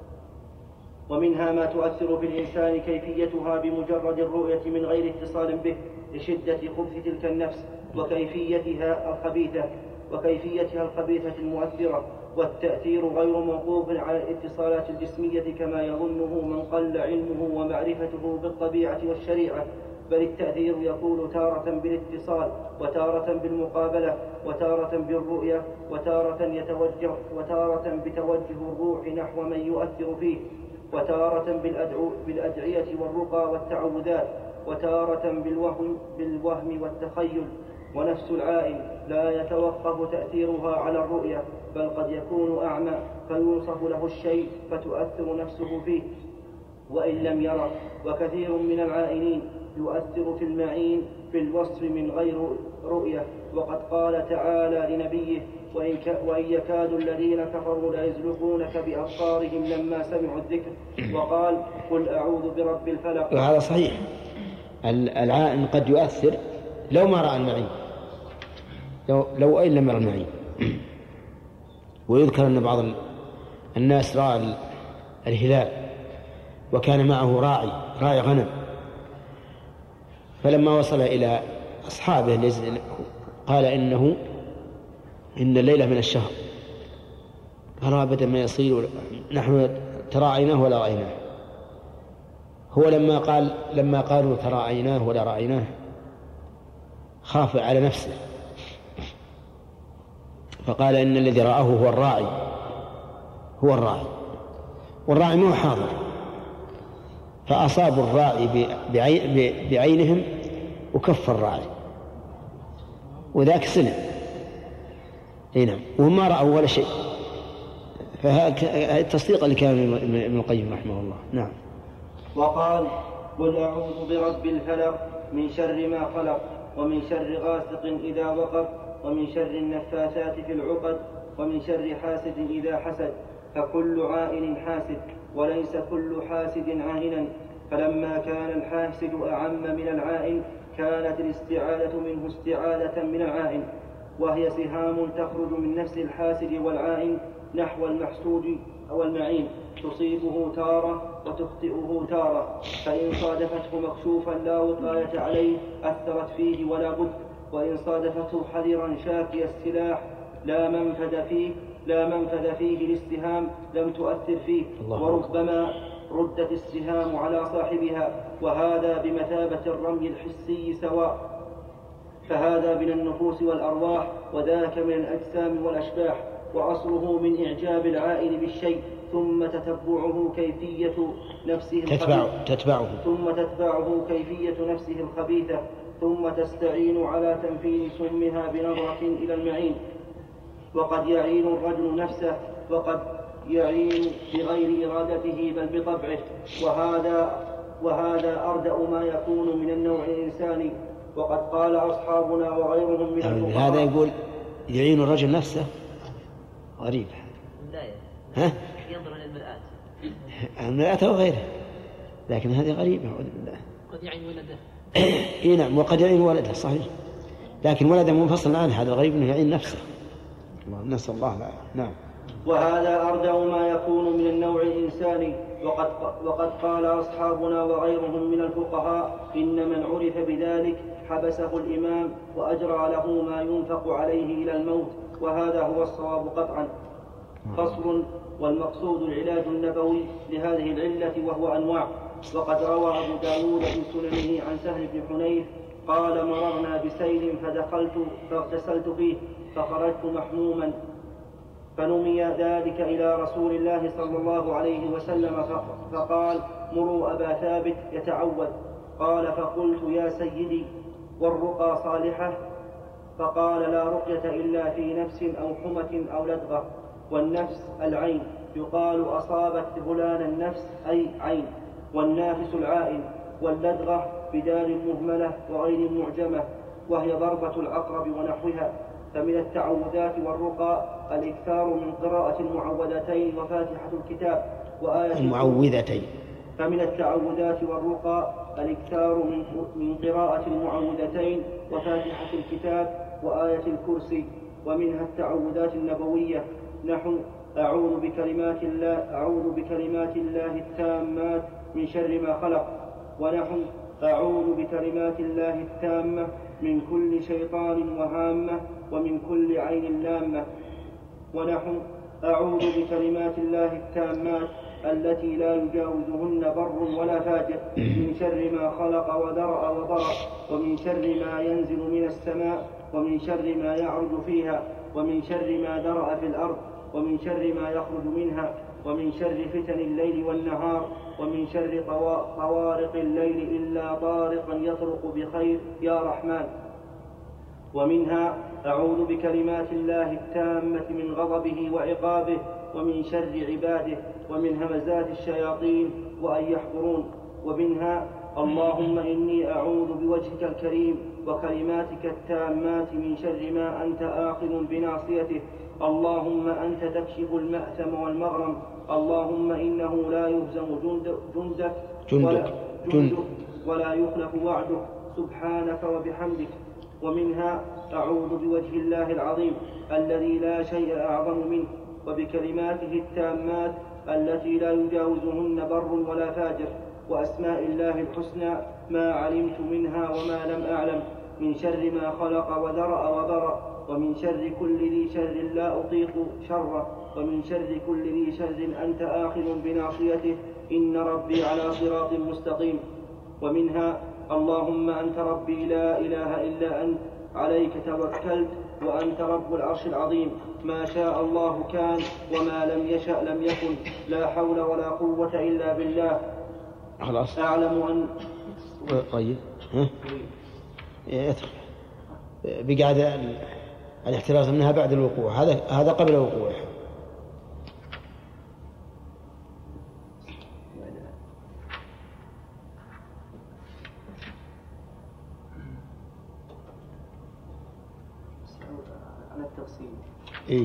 S3: ومنها ما تؤثر في الإنسان كيفيتها بمجرد الرؤية من غير اتصال به لشدة خبث تلك النفس وكيفيتها الخبيثة وكيفيتها الخبيثة المؤثرة. والتأثير غير موقوف على الاتصالات الجسمية كما يظنه من قل علمه ومعرفته بالطبيعة والشريعة، بل التأثير يكون تارة بالاتصال وتارة بالمقابلة وتارة بالرؤية وتارة يتوجه وتارة بتوجه الروح نحو من يؤثر فيه وتارة بالأدعو بالأدعية والرقى والتعوذات وتارة بالوهم, بالوهم والتخيل. ونفس العائن لا يتوقف تأثيرها على الرؤية بل قد يكون أعمى فيوصف له الشيء فتؤثر نفسه فيه وإن لم يرى. وكثير من العائنين يؤثر في المعين بالوصف من غير رؤية. وقد قال تعالى لنبيه وإن, وإن يكاد الذين كفروا ليزلقونك بأبصارهم لما سمعوا الذكر وقال قل أعوذ برب الفلق.
S1: وهذا صحيح. العائن قد يؤثر لو ما رأى المعين، لو, لو أين لم يرى المعين. ويذكر أن بعض الناس رأى الهلال وكان معه راعي راعي غنم، فلما وصل إلى أصحابه قال إنه إن الليلة من الشهر، قالوا أبدا ما يصير، نحن تراعيناه ولا رأيناه. هو لما قال لما قالوا تراعيناه ولا رأيناه خاف على نفسه، فقال إن الذي رآه هو الراعي هو الراعي والراعي مو حاضر، فأصابوا الراعي بعينهم وكف الراعي وذاك سلم. نعم، وما رأوا ولا شيء. فهذا التصديق اللي كان ابن القيم رحمه الله. نعم.
S3: وقال قل أعوذ برب الفلق من شر ما خلق ومن شر غاسق إذا وقب ومن شر النفاثات في العقد ومن شر حاسد إذا حسد. فكل عائن حاسد وليس كل حاسد عائنا، فلما كان الحاسد أعم من العائن كانت الاستعاذة منه استعاذة من العائن، وهي سهام تخرج من نفس الحاسد والعائن نحو المحسود أو المعين تصيبه تارة وتخطئه تارة، فإن صادفته مكشوفا لا وقاية عليه أثرت فيه ولا بد، وإن صادفته حذرا شاكي السلاح لا منفذ فيه لا منفذ فيه الاستهام لم تؤثر فيه، وربما ردت السهام على صاحبها، وهذا بمثابة الرمي الحسي سواء، فهذا من النفوس والأرواح وذاك من الأجسام والأشباح. وأصله من إعجاب العائن بالشيء ثم تتبعه كيفية نفسه الخبيثة
S1: تتبعه
S3: ثم تتبعه كيفية نفسه الخبيثة ثم تستعين على تنفيذ سمها بنظرة إلى المعين. وقد يعين الرجل نفسه وقد يعين بغير إرادته بل بطبعه، وهذا وهذا أردأ ما يكون من النوع الإنساني. وقد قال أصحابنا وغيرهم من الفقهاء.
S1: هذا يقول يعين الرجل نفسه غريب. ها؟
S5: ينظر للمرآة
S1: المرآة وغيره، لكن هذه غريبة.
S5: قد يعين ولده.
S1: إيه نعم، وقد يعين ولده صحيح، لكن ولده منفصل عنه، هذا الغريب أنه يعين نفسه. نسأل الله العافية. نعم.
S3: وهذا أردأ ما يكون من النوع الإنساني. وقد, وقد قال أصحابنا وغيرهم من الفقهاء إن من عرف بذلك حبسه الإمام وأجرى له ما ينفق عليه إلى الموت، وهذا هو الصواب قطعا. فصل. والمقصود العلاج النبوي لهذه العلة وهو أنواع. وقد روى أبو داود في سننه عن سهل بن حنيف قال مررنا بسيل فدخلت فاغتسلت فيه فخرجت محموما، فنمي ذلك إلى رسول الله صلى الله عليه وسلم فقال مروا أبا ثابت يتعوذ. قال فقلت يا سيدي والرقى صالحة؟ فقال لا رقية إلا في نفس أو حمة أو لدغة. والنفس العين، يقال أصابت فلان النفس أي عين. والنافس العائن. واللدغة بدال مهملة وغير معجمة وهي ضربة العقرب ونحوها. فمن التعوذات والرقى الإكثار من قراءة المعوذتين وفاتحة الكتاب وآية
S1: المعوذتين.
S3: فمن التعوذات والرقى الإكثار من من قراءة المعوذتين وفاتحة الكتاب وآية الكرسي. ومنها التعوذات النبوية نحو أعوذ بكلمات الله أعوذ بكلمات الله التامات من شر ما خلق، ونحو أعوذ بكلمات الله التامة من كل شيطان وهامة ومن كل عين لامة، ونحو أعوذ بكلمات الله التامات التي لا يجاوزهن بر ولا فاجر، من شر ما خلق وذرأ وضرأ، ومن شر ما ينزل من السماء، ومن شر ما يعرج فيها، ومن شر ما ذرأ في الأرض، ومن شر ما يخرج منها، ومن شر فتن الليل والنهار، ومن شر طوارق الليل إلا طارقا يطرق بخير يا رحمن. ومنها أعوذ بكلمات الله التامة من غضبه وعقابه ومن شر عباده ومن همزات الشياطين وأن يحضرون. ومنها اللهم إني أعوذ بوجهك الكريم وكلماتك التامات من شر ما أنت آخذ بناصيته، اللهم أنت تكشف المأثم والمغرم، اللهم إنه لا يهزم جند جندك ولا, جندك ولا يخلف وعدك، سبحانك وبحمدك. ومنها أعوذ بوجه الله العظيم الذي لا شيء أعظم منه وبكلماته التامات التي لا يجاوزهن بر ولا فاجر، وأسماء الله الحسنى ما علمت منها وما لم أعلم، من شر ما خلق وذرأ وبرأ، ومن شر كل ذي شر لا أطيق شره، ومن شر كل ذي شر أنت آخذ بناصيته، إن ربي على صراط مستقيم. ومنها اللهم أنت ربي لا إله إلا أنت، عليك توكلت وأنت رب العرش العظيم، ما شاء الله كان وما لم يشأ لم يكن، لا حول ولا قوة إلا بالله.
S1: خلاص.
S3: أعلم أن
S1: طيب ها بقعد الاحتراز منها بعد الوقوع، هذا هذا قبل الوقوع.
S3: على التفصيل.
S1: إيه.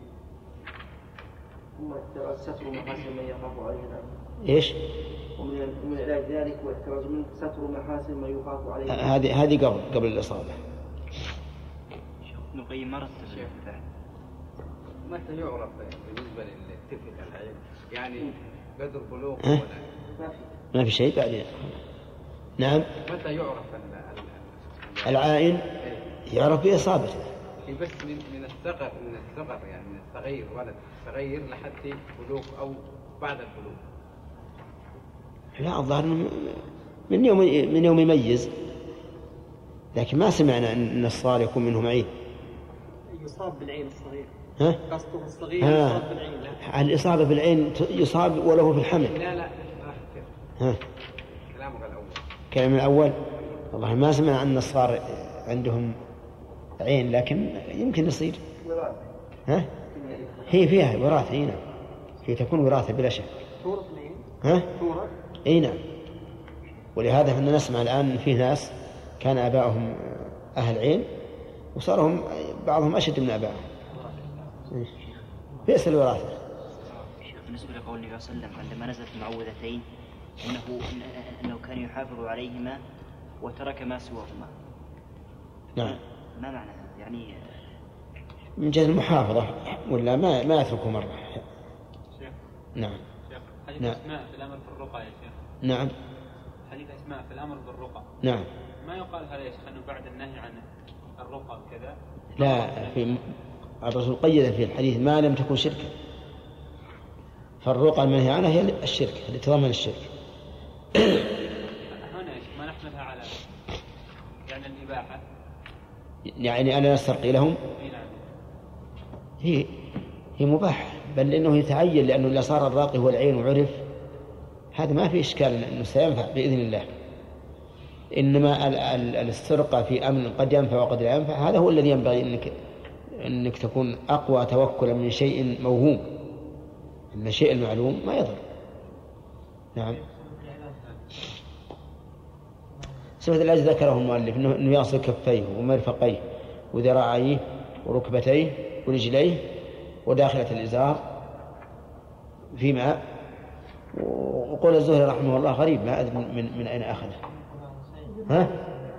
S3: ثم احتراز ستر محاسن من يخاف عليه الأمر.
S1: إيش؟
S3: ومن علاج ذلك واحتراز من ستر محاسن من يخاف عليه.
S1: هذه هذه قبل قبل الإصابة.
S6: ابن القيم ما رتب الفتح.
S7: متى يعرف بالنسبة للطفل العين يعني قدر بلوغ
S1: ولا
S3: ما في
S1: ما في شيء بعدين. نعم.
S7: متى يعرف
S1: العائن؟ يعرف بإصابته.
S7: بس من من الصغر من الصغر يعني من الصغير ولد صغير لحد بلوغ أو بعد البلوغ.
S1: لا الظاهر من يوم من يوم يميز، لكن ما سمعنا أن الصغار يكون منهم عين.
S2: يصاب بالعين الصغير.
S1: ها؟
S2: قصده الصغير يصاب بالعين. لا.
S1: الإصابة بالعين يصاب وله في الحمل.
S7: لا لا.
S1: ها.
S7: كلامك الأول.
S1: كلام الأول. والله ما سمع أن الصغار عندهم عين، لكن يمكن يصير. ها؟ هي فيها وراثة. هنا هي تكون وراثة بلا شك.
S2: تورث العين.
S1: ها؟
S2: تورث.
S1: اي نعم. ولهذا احنا نسمع الآن في ناس كان آباؤهم أهل عين وصارهم بعضهم أشد من آبائهم. بئس الوراثة.
S6: بالنسبة لقول النبي صلى الله عليه وسلم عندما نزلت المعوذتين أنه أنه كان يحافظ عليهما وترك ما سواهما.
S1: نعم.
S6: ما معنى يعني؟
S1: من جهة المحافظة ولا ما ما يتركه مرة.
S8: شيخ.
S1: نعم.
S8: شيخ. حديث
S1: نعم.
S8: أسماء في الأمر بالرقى يا شيخ.
S1: نعم.
S8: حديث أسماء في الأمر بالرقى.
S1: نعم.
S8: ما يقال هذا يا شيخ أنه بعد النهي عن الرقى وكذا.
S1: لا، في الرسول قيد في الحديث ما لم تكن شركا، فالرقى المنهي عنها هي الشرك اللي تضمن الشرك.
S8: هنا يا شيخ ما نحملها على يعني الإباحة.
S1: يعني أنا نسترقي لهم. هي هي مباح، بل إنه يتعين، لأنه إذا صار الراقي هو العين وعرف هذا ما في إشكال أنه سينفع بإذن الله. إنما الاسترقاء في أمن قد ينفع وقد لا ينفع، هذا هو الذي ينبغي أنك أنك تكون أقوى توكلا من شيء موهوم. إن الشيء المعلوم ما يضر. نعم. صفة العجز ذكره المؤلف أنه يصل كفيه ومرفقيه وذراعيه وركبتيه ورجليه وداخلة الإزار في ماء. وقول الزهري رحمه الله غريب، ما أدري من, من أين أخذه. ها؟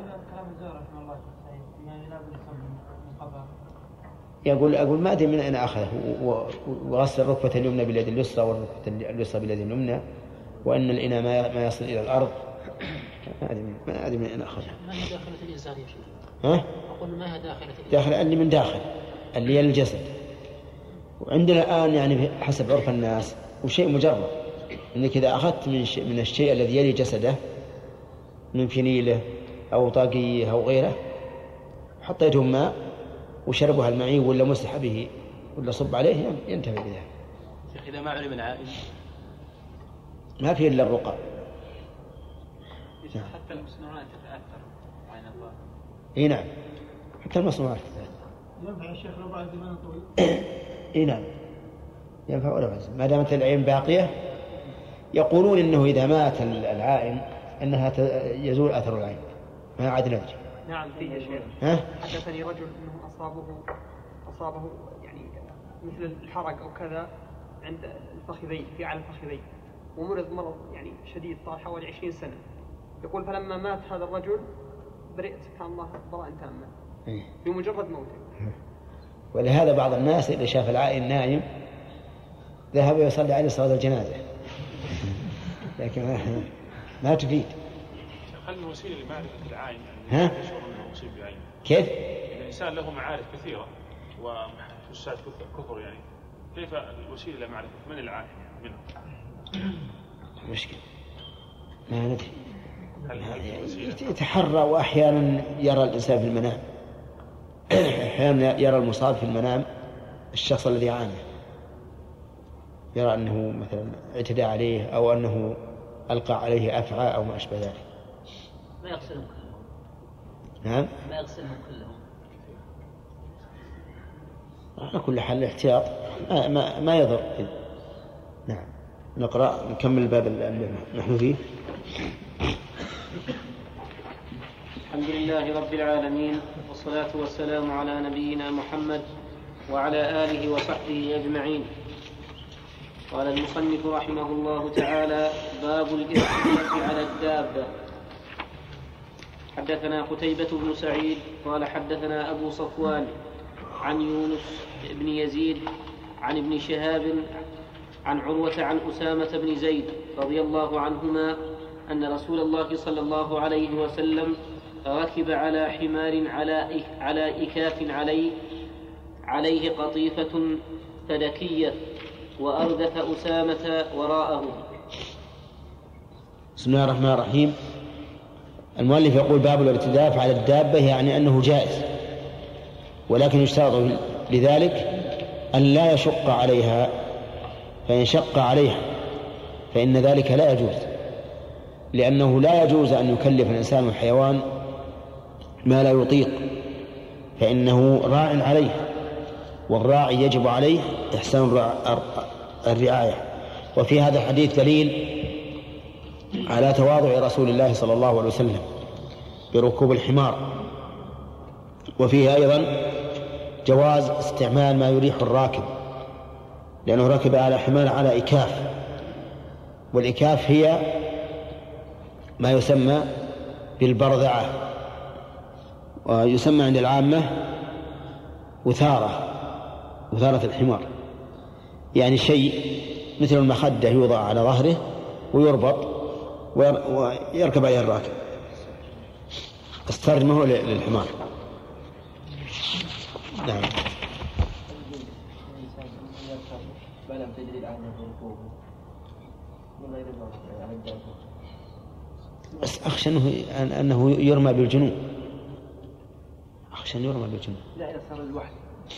S1: يقول أقول ما أدري من أين أخذه، وغسل الركبة اليمنى باليد اليسرى والركبة اليسرى باليد اليمنى، وأن الإناء ما يصل إلى الأرض. ما أدري ما أدري من أين أخذه.
S9: ما هي داخلة الإزار يا شيخ؟
S1: ها؟
S9: أقول ما هي داخلة الإزار؟
S1: داخل اللي من داخل اللي هي الجسد. وعندنا الآن يعني حسب عرف الناس وشيء مجرد إنك إذا أخذت من, من الشيء الذي يلي جسده من فنيله أو طاقيه أو غيره حطيتهم ماء وشربها المعين ولا مسح به ولا صب عليه ينتهي بذلك.
S9: شيخ إذا ما علم العائل
S1: ما فيه إلا الرقى.
S8: حتى المصنوعات تتأثر عين الله.
S1: إيه نعم حتى المصنوعات
S2: ينفع يا شيخ لو بعد زمان طويل.
S1: إيه نعم ينفع ولا بأس ما دامت العين باقية. يقولون إنه إذا مات العائن أنها يزول أثر العين ما عاد ندري.
S10: نعم فيه يا شيخ.
S1: ها؟
S10: حدثني رجل أنه أصابه أصابه يعني مثل الحرق أو كذا عند الفخذين في أعلى الفخذين ومرض مرض يعني شديد صار حوالي عشرين سنة. يقول فلما مات هذا الرجل برئت سبحان الله براء تاما بمجرد موته.
S1: ولهذا بعض الناس إذا شاف العائن نايم ذهب يصلي عليه صلاة الجنازة لكن ما, ما تفيد.
S11: هل وسيلة لمعرفة العين
S1: ها؟
S11: أنه مصيب بعين؟
S1: كيف؟
S11: الإنسان له معارف كثيرة وحسات كثر يعني كيف الوسيلة لمعرفة من العائن منه؟
S1: مشكلة ما ندري. يتحرى وأحيانا يرى الإنسان في المنام أحيانا يرى المصاب في المنام الشخص الذي يعاني يرى أنه مثلا اعتدى عليه أو أنه ألقى عليه أفعى أو ما أشبه ذلك.
S9: ما يغسلهم كلهم.
S1: نعم
S9: ما يغسلهم كلهم.
S1: على كل حال الاحتياط ما, ما, ما يضر. نعم نقرأ نكمل الباب اللي نحن فيه.
S5: الحمد لله رب العالمين والصلاة والسلام على نبينا محمد وعلى آله وصحبه أجمعين. قال المصنف رحمه الله تعالى باب الاستئناف على الدابة. حدثنا قتيبة بن سعيد قال حدثنا أبو صفوان عن يونس بن يزيد عن ابن شهاب عن عروة عن أسامة بن زيد رضي الله عنهما أن رسول الله صلى الله عليه وسلم ركب على حمار على على إكاف عليه عليه قطيفة فدكية وأردف أسامة وراءه.
S1: بسم الله الرحمن الرحيم. المؤلف يقول باب الارتداف على الدابة يعني أنه جائز ولكن يشترط لذلك أن لا يشق عليها فإن شق عليها فإن ذلك لا يجوز لأنه لا يجوز أن يكلف الإنسان الحيوان ما لا يطيق فإنه راع عليه والراعي يجب عليه إحسان الرعاية. وفي هذا الحديث دليل على تواضع رسول الله صلى الله عليه وسلم بركوب الحمار. وفيه أيضا جواز استعمال ما يريح الراكب لأنه ركب على حمار على إكاف والإكاف هي ما يسمى بالبرذعة ويسمى عند العامة وثارة وثارة الحمار يعني شيء مثل المخدة يوضع على ظهره ويربط ويركب عليه الراكب. استرمه للحمار. نعم. بس أخشى أنه, أنه يرمى بالجنون. أخشى أنه يرمى بالجنون.
S3: لا إذا صار الوحد.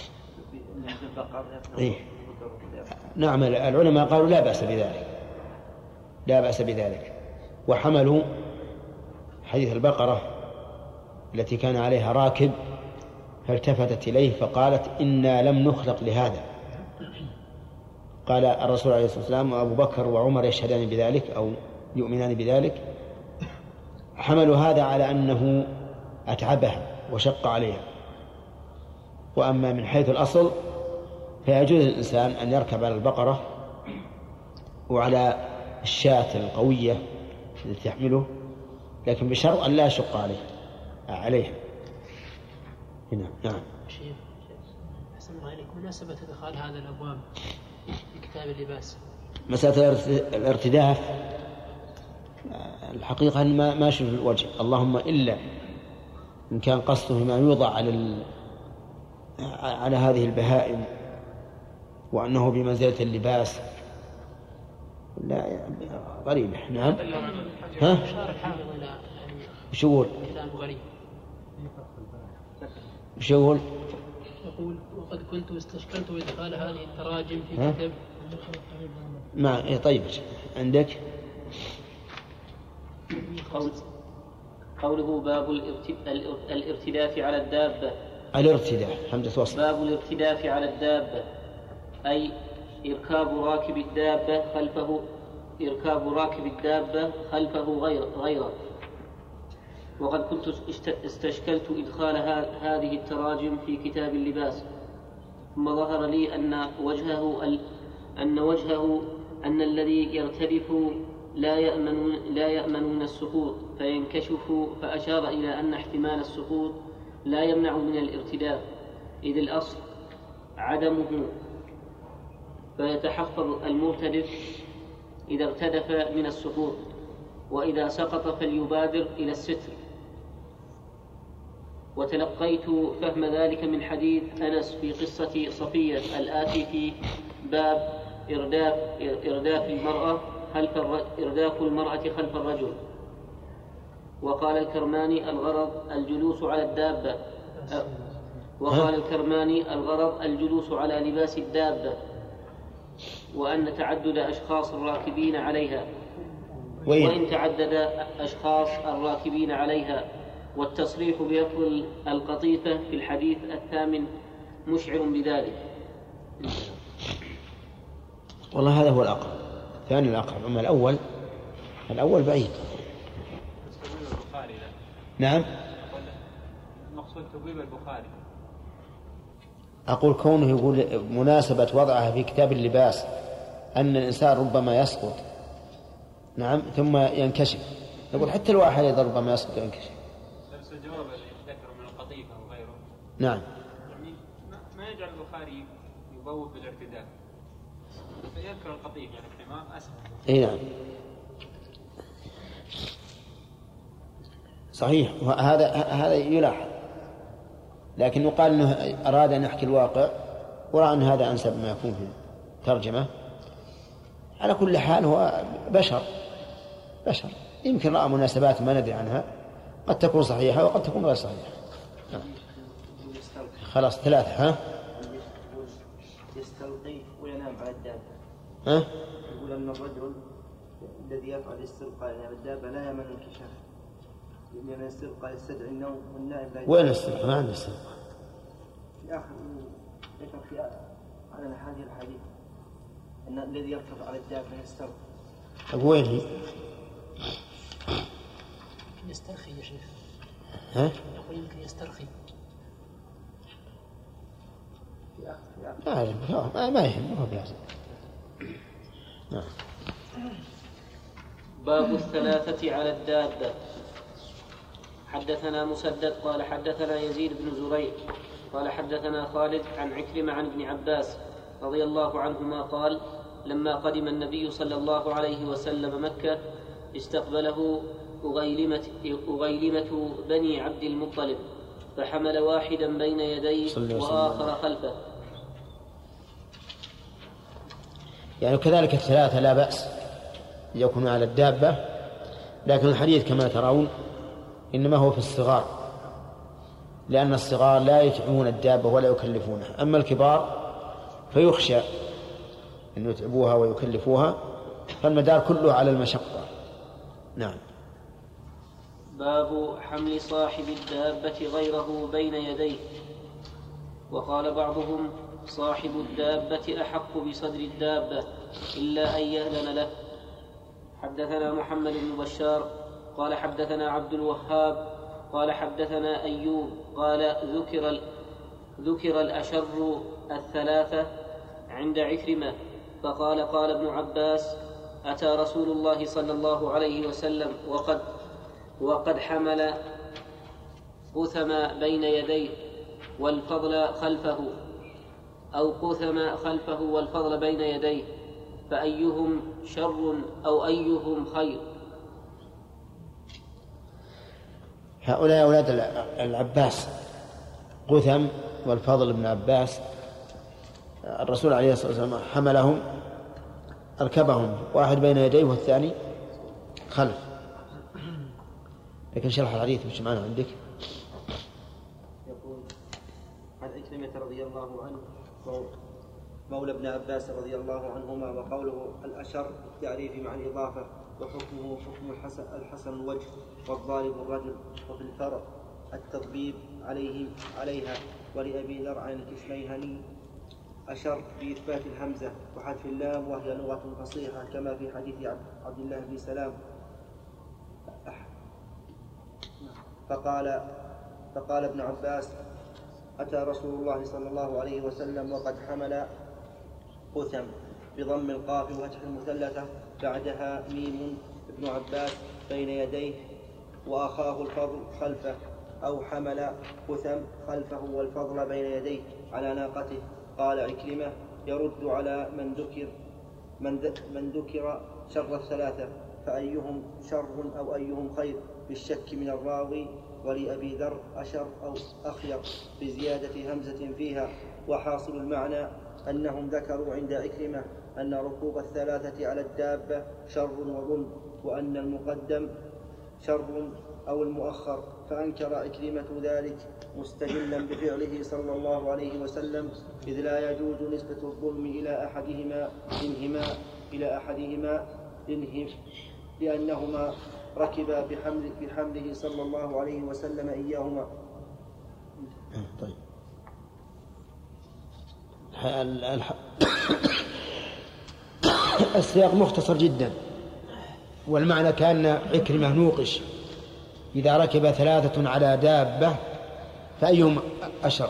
S1: إيه. نعم العلماء قالوا لا بأس بذلك لا بأس بذلك. وحملوا حديث البقرة التي كان عليها راكب فالتفتت إليه فقالت إنا لم نخلق لهذا. قال الرسول عليه الصلاة والسلام وأبو بكر وعمر يشهدان بذلك أو يؤمنان بذلك. حملوا هذا على أنه أتعبها وشق عليها. وأما من حيث الأصل فيجوز الإنسان أن يركب على البقرة وعلى الشاة القوية التي تحمله لكن بشرط أن لا يشق عليه عليها. هنا نعم.
S9: شيخ أحسن الله إليك مناسبة إدخال هذا الأبواب في كتاب اللباس
S1: مسألة الارتداف الحقيقة ما ما شوف الوجه اللهم إلا إن كان قصده ما يوضع على ال... على هذه البهائم وأنه بمنزلة اللباس لا غريبة. نعم. ها؟ وش يقول؟ وش يقول؟
S9: يقول وقد كنت استشكلت إدخال هذه التراجم في كتاب.
S1: ما إيه طيب عندك؟
S5: قول قوله باب الارتداف على الدابة.
S1: الارتداف حمزة وصل.
S5: باب الارتداف على الدابة أي إركاب راكب الدابة خلفه إركاب راكب الدابة خلفه غير غيره. وقد كنت استشكلت إدخال هذه التراجم في كتاب اللباس، ثم ظهر لي أن وجهه أن وجهه أن الذي يرتدف لا يأمن لا يأمنون السقوط فينكشف، فأشار إلى أن احتمال السقوط لا يمنع من الارتداف، إذ الأصل عدمه، فيتحفظ المرتدف إذا ارتدف من السقوط، وإذا سقط فليبادر إلى الستر. وتلقيت فهم ذلك من حديث أنس في قصة صفية الآتي في باب إرداف إرداف المرأة خلف إرداف المرأة خلف الرجل. وقال الكرماني الغرض الجلوس على الدابة وقال الكرماني الغرض الجلوس على لباس الدابة، وأن تعدد أشخاص الراكبين عليها، وإن تعدد أشخاص الراكبين عليها، والتصريح بلفظ القطيفة في الحديث الثامن مشعر بذلك.
S1: والله هذا هو الأقرب، ثاني الأقرب، أما الأول الأول بعيد. نعم.
S8: المقصود تبويب البخاري.
S1: أقول كونه يقول مناسبة وضعها في كتاب اللباس أن الإنسان ربما يسقط، نعم، ثم ينكشف. نقول حتى الواحد إذا ربما يسقط وينكشف.
S8: نفس الجواب الذي ذكر من القطيفة وغيره.
S1: نعم.
S8: يعني ما يجعل البخاري يبوب بالارتداد، فيذكر القطيف يعني الحمام أسهل.
S1: إيه نعم. صحيح، وهذا هذا يلاحظ، لكن يقال أنه أراد أن يحكي الواقع ورأى أن هذا أنسب ما يكون في الترجمة. على كل حال هو بشر بشر يمكن رأى مناسبات ما ندري عنها، قد تكون صحيحة وقد تكون غير صحيحة. خلاص ثلاثة. ها؟
S3: يستلقي وينام على الدابة.
S1: ها؟
S3: يقول أن الرجل الذي يفعل الاستلقاء على الدابة لا يمن الكشاف، لأن الاستلقاء يستدعي النوم والنائم لا.
S1: وين الاستلقاء؟ ما عندي استلقاء.
S3: يا أخي ذكر في على هذه الحديث أن الذي يركب على الدابة يستلقي.
S1: وين هي؟
S9: يسترخي يا شيخ.
S1: ها؟
S9: يقول يمكن يسترخي.
S1: ما ما يهم، هو بلازم. نعم.
S5: باب الثلاثة على الدابة. حدثنا مسدد قال حدثنا يزيد بن زريع قال حدثنا خالد عن عكرمة عن ابن عباس رضي الله عنهما قال لما قدم النبي صلى الله عليه وسلم مكة استقبله أغيلمة, أغيلمة بني عبد المطلب، فحمل واحدا بين يديه وآخر خلفه.
S1: يعني كذلك الثلاثة لا بأس يكون على الدابة، لكن الحديث كما ترون إنما هو في الصغار، لأن الصغار لا يتعبون الدابة ولا يكلفونها، أما الكبار فيخشى أن يتعبوها ويكلفوها، فالمدار كله على المشقة. نعم.
S5: باب حمل صاحب الدابة غيره بين يديه. وقال بعضهم صاحب الدابة أحق بصدر الدابة إلا أن يأذن له. حدثنا محمد بن بشار قال حدثنا عبد الوهاب قال حدثنا أيوب قال ذكر ذكر الأشر الثلاثة عند عكرمة، فقال قال ابن عباس أتى رسول الله صلى الله عليه وسلم وقد وقد حمل قثم بين يديه والفضل خلفه، أو قثم خلفه والفضل بين يديه، فأيهم شر أو أيهم خير؟
S1: هؤلاء أولاد العباس قثم والفضل بن عباس، الرسول عليه الصلاة والسلام حملهم أركبهم واحد بين يديه والثاني خلف. لكن شرح الحديث مش معنا عندك.
S3: يقول عن عكرمة رضي الله عنه مولى ابن عباس رضي الله عنهما وقوله الأشر التعريف مع الإضافة وحكمه حكم الحسن, الحسن الوجه والضارب الرجل. وفي الفرع التطبيب عليه عليها. ولأبي ذر عن الكشميهني أشر بإثبات الهمزة وحذف اللام وهي لغة فصيحة كما في حديث عبد الله بن سلام. فقال فقال ابن عباس أتى رسول الله صلى الله عليه وسلم وقد حمل قثم بضم القاف وفتح المثلثة بعدها ميم. ابن عباس بين يديه وأخاه الفضل خلفه، أو حمل قثم خلفه والفضل بين يديه على ناقته. قال عكرمة يرد على من ذكر من ذكر شر الثلاثة فأيهم شر أو أيهم خير بالشك من الراوي. ولأبي ذر أشر أو أخير بزيادة همزة فيها. وحاصل المعنى أنهم ذكروا عند عكرمة أن ركوب الثلاثة على الدابة شر وظلم، وأن المقدم شر أو المؤخر، فأنكر عكرمة ذلك مستدلا بفعله صلى الله عليه وسلم، إذ لا يجوز نسبة الظلم إلى أحدهما إنهما إلى أحدهما إنهم لأنهما ركبا بحمل بحمله صلى الله عليه وسلم إياهما.
S1: طيب. السياق مختصر جدا، والمعنى كأن عكرمة نوقش إذا ركب ثلاثة على دابة فأيهم أشر،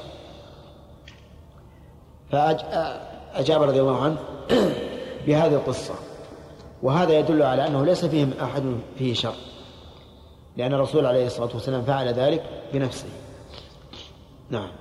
S1: فأجاب رضي الله عنه بهذه القصة. وهذا يدل على أنه ليس فيهم أحد فيه شر، لأن الرسول عليه الصلاة والسلام فعل ذلك بنفسه. نعم.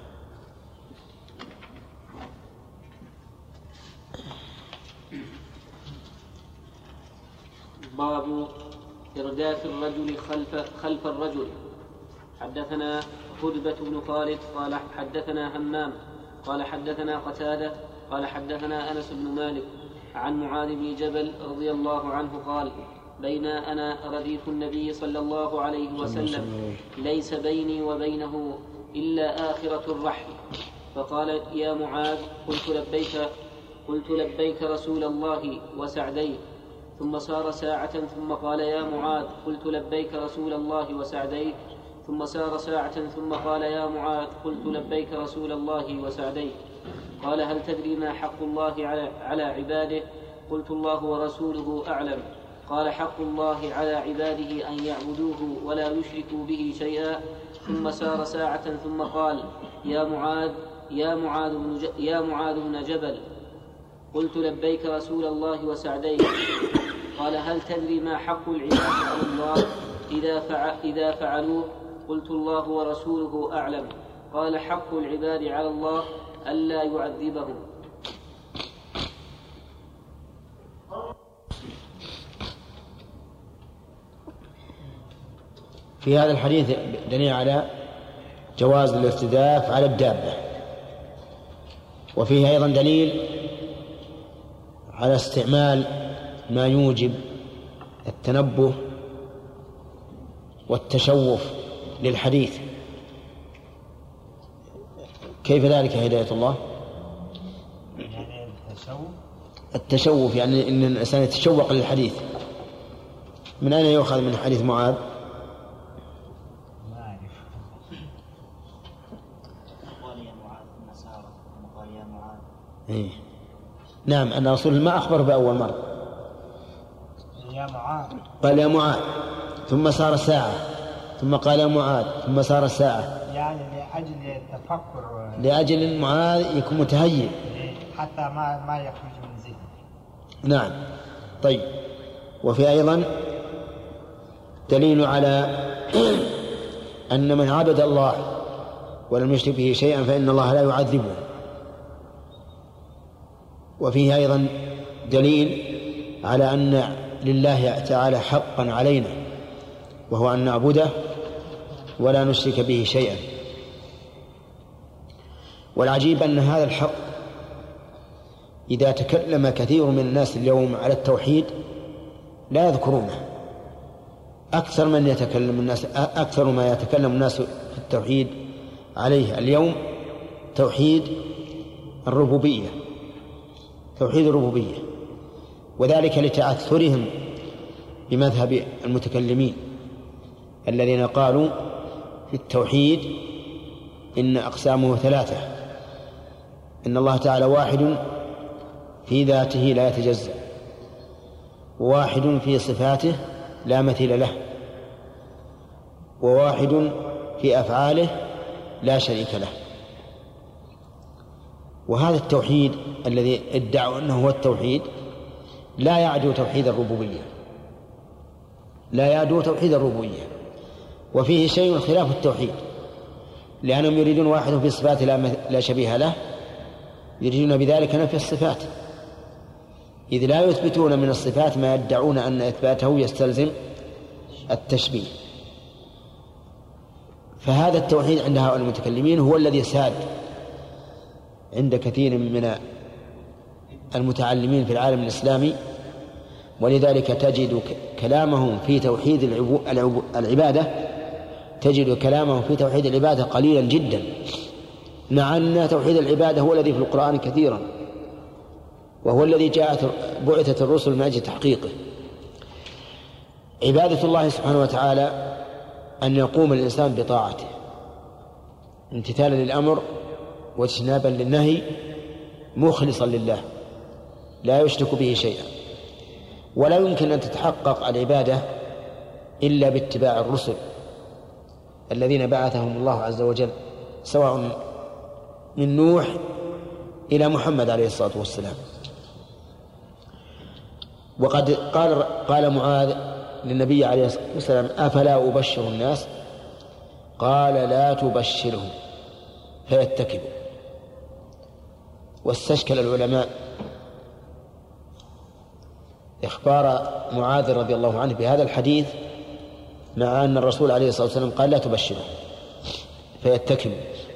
S5: باب إرداف الرجل خلف, خلف الرجل. حدثنا هدبة بن خالد قال حدثنا همام قال حدثنا قتادة قال حدثنا أنس بن مالك عن معاذ بن جبل رضي الله عنه قال بين أنا رديف النبي صلى الله عليه وسلم ليس بيني وبينه إلا آخرة الرحل، فقال يا معاذ قلت لبيك قلت لبيك رسول الله وسعديه، ثم سار ساعة ثم قال يا معاذ قلت لبيك رسول الله وسعديه، ثم سار ساعة ثم قال يا معاذ قلت لبيك رسول الله وسعديه. قال هل تدري ما حق الله على عباده؟ قلت الله ورسوله أعلم. قال حق الله على عباده أن يعبدوه ولا يشركوا به شيئا. ثم سار ساعة ثم قال يا معاذ يا معاذ بن, يا معاذ بن جبل قلت لبيك رسول الله وسعديك. قال هل تدري ما حق العباد على الله إذا, فعل إذا فعلوه؟ قلت الله ورسوله أعلم. قال حق العباد على الله ألا يعذبهم.
S1: في هذا الحديث دليل على جواز الارتداف على الدابة، وفيه أيضا دليل على استعمال ما يوجب التنبه والتشوف للحديث. كيف ذلك هداية الله؟ التشوف يعني أن الإنسان يتشوق للحديث. من أين يؤخذ من حديث معاذ؟ إيه. نعم، أن رسول ما أخبر بأول مرة
S12: يا معاذ
S1: قال يا معاذ، ثم صار ساعة، ثم قال يا معاذ، ثم صار ساعة،
S12: يعني لأجل التفكر،
S1: لأجل معاذ يكون متهيئ
S12: حتى ما ما يخرج من ذهنه.
S1: نعم. طيب. وفي أيضا دليل على أن من عبد الله ولم يشرك به شيئا فإن الله لا يعذبه. وفيه أيضا دليل على أن لله تعالى حقا علينا، وهو أن نعبده ولا نشرك به شيئا. والعجيب أن هذا الحق إذا تكلم كثير من الناس اليوم على التوحيد لا يذكرونه. أكثر من يتكلم الناس أكثر ما يتكلم الناس في التوحيد عليه اليوم توحيد الربوبية، توحيد الربوبية، وذلك لتأثرهم بمذهب المتكلمين الذين قالوا في التوحيد إن أقسامه ثلاثة: إن الله تعالى واحد في ذاته لا يتجزأ، وواحد في صفاته لا مثيل له، وواحد في أفعاله لا شريك له. وهذا التوحيد الذي ادعوا أنه هو التوحيد لا يعدو توحيد الربوبية، لا يعدو توحيد الربوبية، وفيه شيء خلاف التوحيد، لأنهم يريدون واحد في صفاته لا شبيه له، يريدون بذلك نفي الصفات، إذ لا يثبتون من الصفات ما يدعون أن إثباته يستلزم التشبيه. فهذا التوحيد عند هؤلاء المتكلمين هو الذي ساد عند كثير من المتعلمين في العالم الإسلامي، ولذلك تجد كلامهم في توحيد العبادة تجد كلامهم في توحيد العبادة قليلا جدا، مع أن توحيد العبادة هو الذي في القرآن كثيرا، وهو الذي جاءت بعثت الرسل من أجل تحقيقه. عبادة الله سبحانه وتعالى أن يقوم الإنسان بطاعته امتثالا للأمر واجتنابا للنهي مخلصا لله لا يشرك به شيئا، ولا يمكن أن تتحقق العبادة إلا باتباع الرسل الذين بعثهم الله عز وجل، سواء من نوح إلى محمد عليه الصلاة والسلام. وقد قال قال معاذ للنبي عليه الصلاة والسلام: أفلا أبشر الناس؟ قال: لا تبشرهم فيتكلوا. واستشكل العلماء إخبار معاذ رضي الله عنه بهذا الحديث، مع أن الرسول عليه الصلاة والسلام قال: لا تبشرهم فيتكلوا،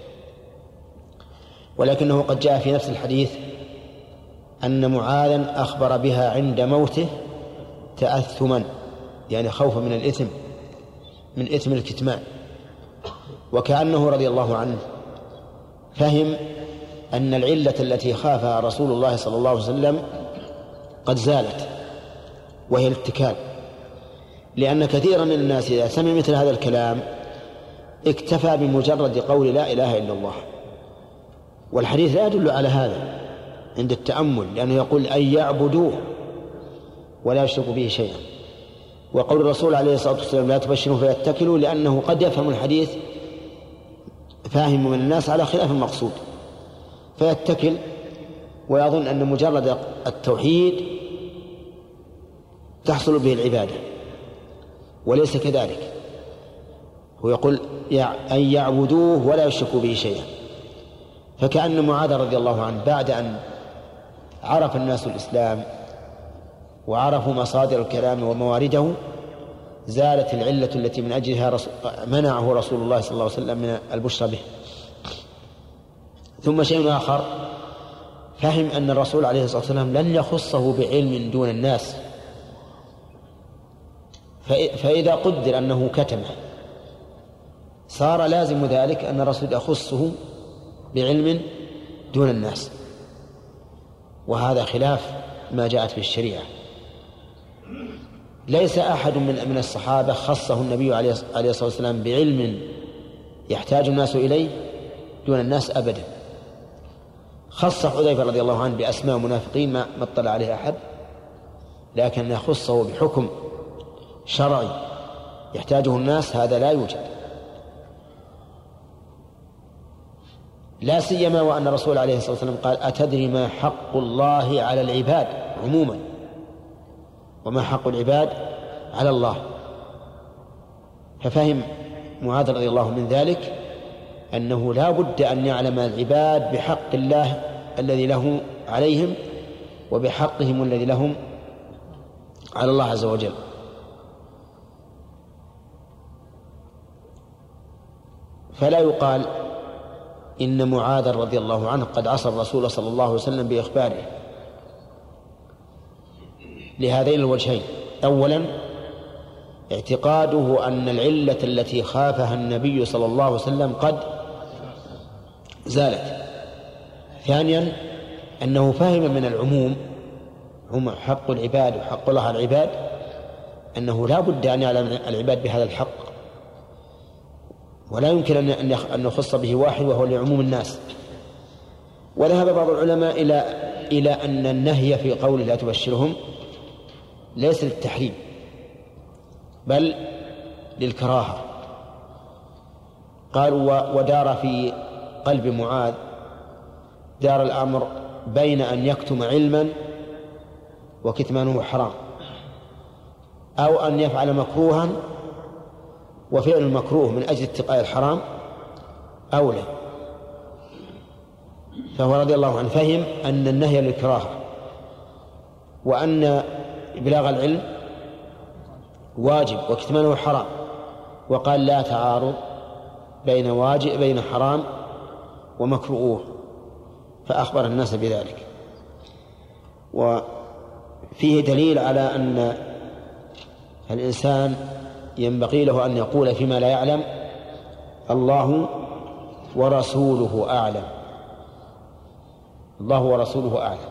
S1: ولكنه قد جاء في نفس الحديث أن معاذا أخبر بها عند موته تأثما، يعني خوفا من الإثم، من إثم الكتمان، وكأنه رضي الله عنه فهم أن العلة التي خافها رسول الله صلى الله عليه وسلم قد زالت، وهي الاتكال، لأن كثيرا من الناس إذا سمع مثل هذا الكلام اكتفى بمجرد قول لا إله إلا الله، والحديث لا يدل على هذا عند التأمل، لأنه يقول أن يعبدوه ولا يشركوا به شيئا. وقول الرسول عليه الصلاة والسلام: لا تبشروا فيتكلوا، لأنه قد يفهم الحديث فاهم من الناس على خلاف المقصود فيتكل ويظن أن مجرد التوحيد تحصل به العبادة، وليس كذلك. هو يقول أن يعبدوه ولا يشركوا به شيئا. فكأن معاذ رضي الله عنه بعد أن عرف الناس الإسلام وعرفوا مصادر الكلام وموارده زالت العلة التي من أجلها منعه رسول الله صلى الله عليه وسلم من البشرى به. ثم شيء آخر، فهم أن الرسول عليه الصلاة والسلام لن يخصه بعلم دون الناس، فإذا قدر أنه كتمه صار لازم ذلك أن الرسول يخصه بعلم دون الناس، وهذا خلاف ما جاءت في الشريعة. ليس أحد من من الصحابة خصه النبي عليه الصلاة والسلام بعلم يحتاج الناس إليه دون الناس أبدا. خص حذيفة رضي الله عنه بأسماء منافقين ما اطلع عليه أحد، لكن يخصه بحكم شرعي يحتاجه الناس هذا لا يوجد، لا سيما وأن الرسول عليه الصلاة والسلام قال: أتدري ما حق الله على العباد عموما وما حق العباد على الله؟ ففهم معاذ رضي الله من ذلك أنه لا بد أن يعلم العباد بحق الله الذي له عليهم وبحقهم الذي لهم على الله عز وجل. فلا يقال إن معاذ رضي الله عنه قد عصى الرسول صلى الله عليه وسلم بإخباره، لهذين الوجهين. أولا اعتقاده أن العلة التي خافها النبي صلى الله عليه وسلم قد زالت. ثانيا أنه فهم من العموم، هم حق العباد وحق الله على العباد، أنه لا بد أن يعلم العباد بهذا الحق، ولا يمكن أن يخص به واحد وهو لعموم الناس. وذهب بعض العلماء إلى إلى أن النهي في قوله لا تبشرهم ليس للتحريم بل للكراهة. قالوا ودار في قلب معاذ دار الأمر بين أن يكتم علما وكتمانه حرام، أو أن يفعل مكروها وفعل المكروه من أجل اتقاء الحرام أولى. فهو رضي الله عنه فهم أن النهي للكراهة، وأن إبلاغ العلم واجب وكتمانه حرام، وقال لا تعارض بين واجب بين حرام ومكروه، فأخبر الناس بذلك. وفيه دليل على أن الإنسان ينبغي له أن يقول فيما لا يعلم الله ورسوله أعلم، الله ورسوله أعلم،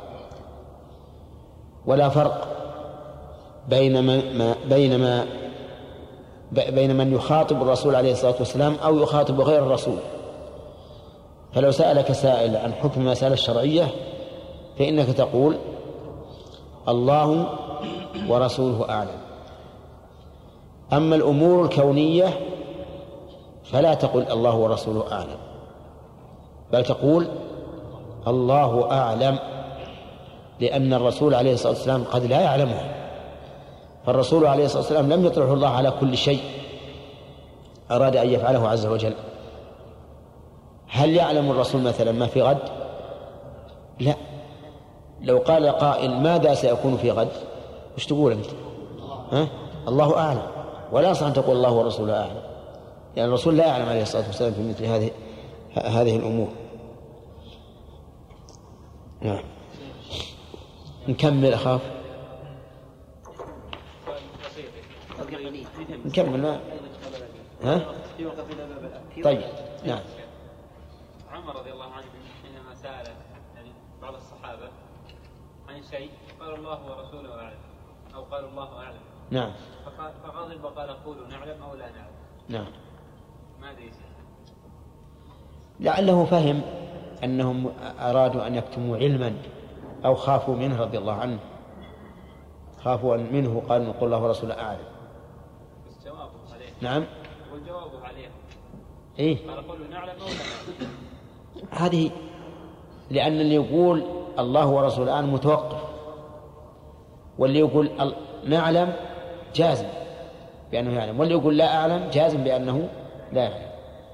S1: ولا فرق بين ما بين ما بين من يخاطب الرسول عليه الصلاة والسلام أو يخاطب غير الرسول. فلو سألك سائل عن حكم مسألة الشرعية فإنك تقول الله ورسوله أعلم. أما الأمور الكونية فلا تقل الله ورسوله أعلم، بل تقول الله أعلم، لأن الرسول عليه الصلاة والسلام قد لا يعلمه. فالرسول عليه الصلاة والسلام لم يطلعه الله على كل شيء أراد أن يفعله عز وجل. هل يعلم الرسول مثلا ما في غد؟ لا. لو قال قائل ماذا سيكون في غد، وش تقول أنت؟ ها؟ الله أعلم. ولا يصح أن تقول الله ورسوله أعلم، لأن يعني الرسول لا يعلم عليه الصلاة والسلام في مثل هذه هذه الأمور. نعم. نكمل أخاف. نكمل ما ها؟ طيب. نعم.
S8: عمر رضي الله عنه حينما سأل يعني بعض الصحابة عن شيء قال الله ورسوله أعلم، أو قال الله أعلم.
S1: نعم.
S8: فغضب وقال قولوا نعلم أو لا نعلم.
S1: نعم.
S8: ماذا يصير؟
S1: لعله فهم أنهم أرادوا أن يكتموا علما أو خافوا منه رضي الله عنه، خافوا منه قالوا نقول الله ورسوله أعلم.
S8: بس جوابه عليه.
S1: نعم.
S8: والجواب عليه.
S1: إيه؟
S8: قال قولوا نعلم أو لا نعلم.
S1: هذه لأن اللي يقول الله ورسوله أعلم متوقف، واللي يقول نعلم جازم بأنه يعلم، واللي يقول لا أعلم جازم بأنه لا يعلم.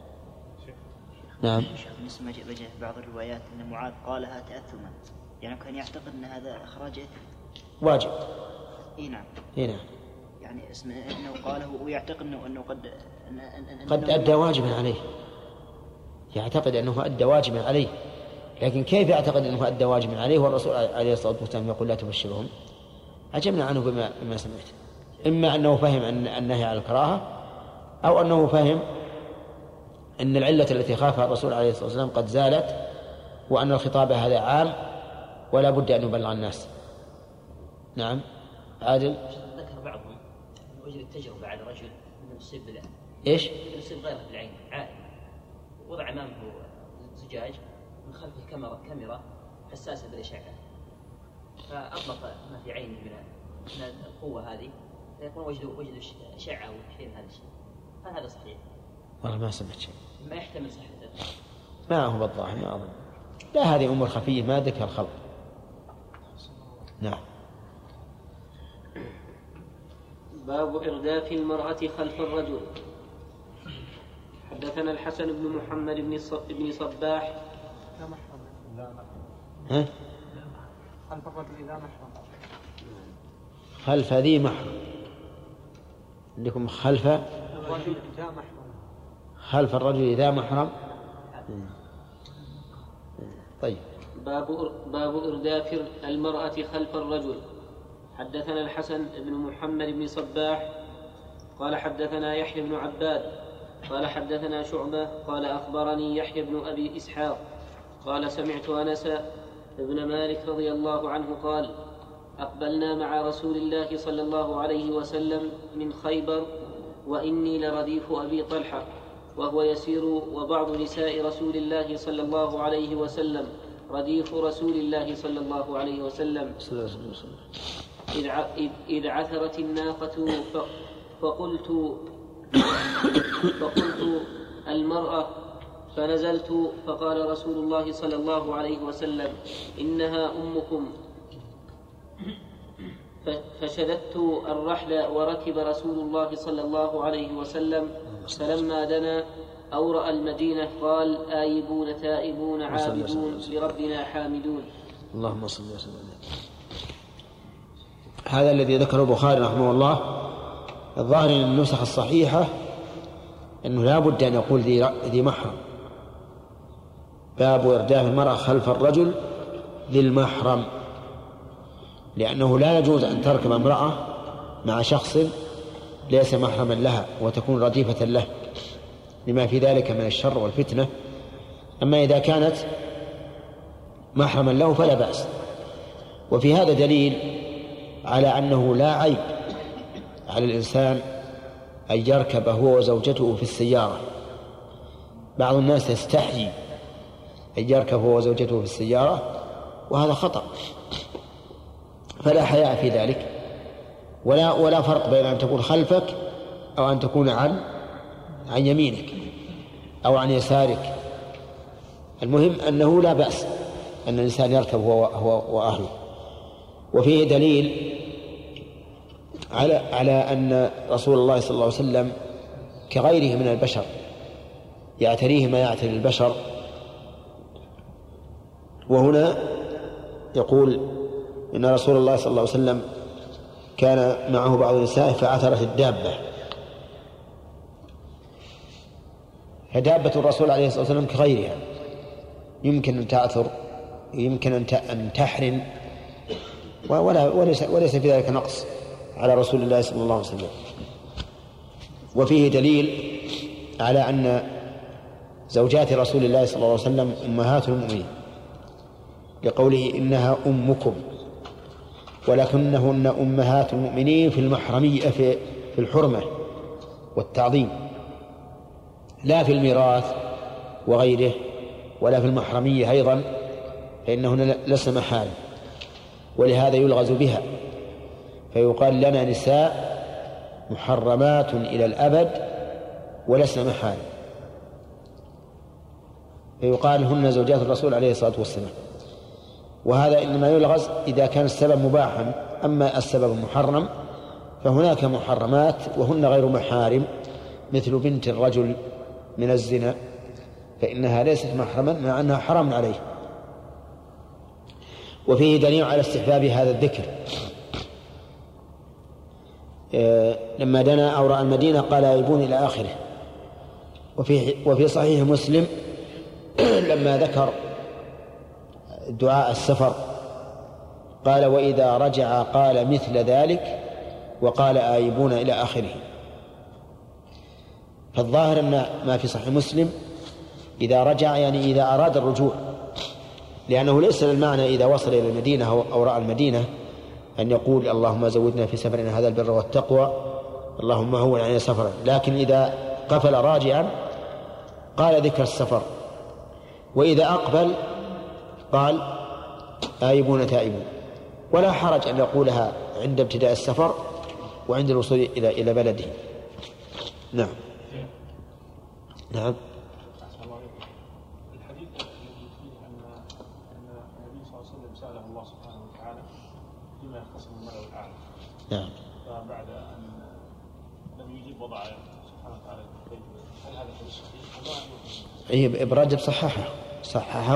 S1: نعم.
S6: بالنسبة ما جاء في بعض الروايات أن معاذ قالها تأثما، يعني كان يعتقد أن هذا إخراج
S1: واجب.
S6: إيه نعم.
S1: إيه نعم.
S6: يعني اسمه أنه قاله ويعتقد أنه أنه قد أن أن
S1: قد أدى واجبا عليه، يعتقد أنه أدى واجبا عليه، لكن كيف يعتقد أنه أدى واجبا عليه والرسول عليه الصلاة والسلام يقول لا تبشرهم؟ عجبنا عنه بما, بما سمعت. إما أنه فهم أن النهي على الكراهة، أو أنه فهم أن العلة التي خافها الرسول عليه الصلاة والسلام قد زالت، وأن الخطاب هذا عام ولا بد أن يبلغ الناس. نعم. عادل.
S13: ذكر بعضهم وجد التجربة على رجل أنه يصيب بالعين.
S1: إيش؟
S13: يصيب غيره بالعين عائل، وضع أمامه زجاج من خلفه كاميرا كاميرا حساسة بالإشعاع، فأطلق ما في عين من القوة هذه، فيكون وجدوا وجدوا أشعة وشيء من هذا الشيء. هل هذا صحيح؟
S1: والله ما سمعت شيء.
S13: ما يحتمل صحته.
S1: ما هو بالظاهر ما أظن. لا، هذه أمور خفية ما ذكر الخلق. نعم.
S5: باب إرداف المرأة خلف الرجل. حدثنا الحسن بن محمد بن صباح.
S2: لا محرم. لا محرم.
S1: ها؟
S2: خلف الرجل لا محرم.
S1: خلف ذي محرم. عندكم خلف
S2: الرجل ذا محرم.
S1: خلف الرجل ذا محرم. طيب.
S5: باب باب إرداف المرأة خلف الرجل. حدثنا الحسن بن محمد بن صباح قال حدثنا يحيى بن عباد قال حدثنا شعبة قال أخبرني يحيى بن أبي إسحاق قال سمعت أنس بن مالك رضي الله عنه قال أقبلنا مع رسول الله صلى الله عليه وسلم من خيبر وإني لرديف أبي طلحة وهو يسير وبعض نساء رسول الله صلى الله عليه وسلم رديف رسول الله صلى الله عليه وسلم إذ عثرت الناقة فقلت فقلت المرأة فنزلت فقال رسول الله صلى الله عليه وسلم إنها أمكم فشددت الرحل وركب رسول الله صلى الله عليه وسلم فلما دنا أو رأى المدينة قال آيبون تائبون عابدون لربنا حامدون.
S1: اللهم صل وسلم. هذا الذي ذكره البخاري رحمه الله الظاهر من النسخ الصحيحة أنه لا بد أن يقول ذي محرم. باب إرداف المرأة خلف الرجل للمحرم، لأنه لا يجوز أن تركب امرأة مع شخص ليس محرما لها وتكون رديفة له لما في ذلك من الشر والفتنة. أما إذا كانت محرما له فلا بأس. وفي هذا دليل على أنه لا عيب على الإنسان أن يركب هو وزوجته في السيارة. بعض الناس يستحيي أن يركب هو وزوجته في السيارة وهذا خطأ، فلا حياء في ذلك، ولا ولا فرق بين أن تكون خلفك أو أن تكون عن عن يمينك أو عن يسارك. المهم أنه لا بأس أن الإنسان يركب هو هو وأهله. وفيه دليل على على أن رسول الله صلى الله عليه وسلم كغيره من البشر يعتريه ما يعتري البشر. وهنا يقول إن رسول الله صلى الله عليه وسلم كان معه بعض النساء فعثرت الدابة. فدابة الرسول عليه الصلاة والسلام كغيرها يمكن أن تعثر، يمكن أن تحرم، ولا وليس, وليس في ذلك نقص على رسول الله صلى الله عليه وسلم. وفيه دليل على أن زوجات رسول الله صلى الله عليه وسلم أمهات المؤمنين لقوله إنها أمكم، ولكنهن أمهات المؤمنين في المحرمية في في الحرمة والتعظيم، لا في الميراث وغيره، ولا في المحرمية أيضا، فإنهن لسن محارم. ولهذا يلغز بها فيقال لنا نساء محرمات إلى الأبد ولسن محارم، فيقال هن زوجات الرسول عليه الصلاة والسلام. وهذا إنما يلغز إذا كان السبب مباحا. أما السبب محرم فهناك محرمات وهن غير محارم، مثل بنت الرجل من الزنا فإنها ليست محرما مع أنها حرام عليه. وفيه دليل على استحباب هذا الذكر. لما دنا أو رأى المدينة قال آيبون إلى آخره. وفي وفي صحيح مسلم لما ذكر دعاء السفر قال وإذا رجع قال مثل ذلك وقال آيبون إلى آخره. فالظاهر أن ما في صحيح مسلم إذا رجع يعني إذا أراد الرجوع، لأنه ليس المعنى إذا وصل إلى المدينة أو رأى المدينة أن يقول اللهم زودنا في سفرنا هذا البر والتقوى اللهم هون علينا سفرا، لكن إذا قفل راجعا قال ذكر السفر. وإذا أقبل قال آيبون تائبون، ولا حرج أن يقولها عند ابتداء السفر وعند الوصول إلى إلى بلده. نعم نعم.
S11: الحديث الذي فيه أن النبي صلى الله عليه وسلم سأله الله سبحانه وتعالى بما يختصم الملأ الأعلى.
S1: نعم.
S11: فبعد أن لم يجيب وضع سبحانه وتعالى هل هذا حديث صحيح؟
S1: إيه ابن رجب صححه صححه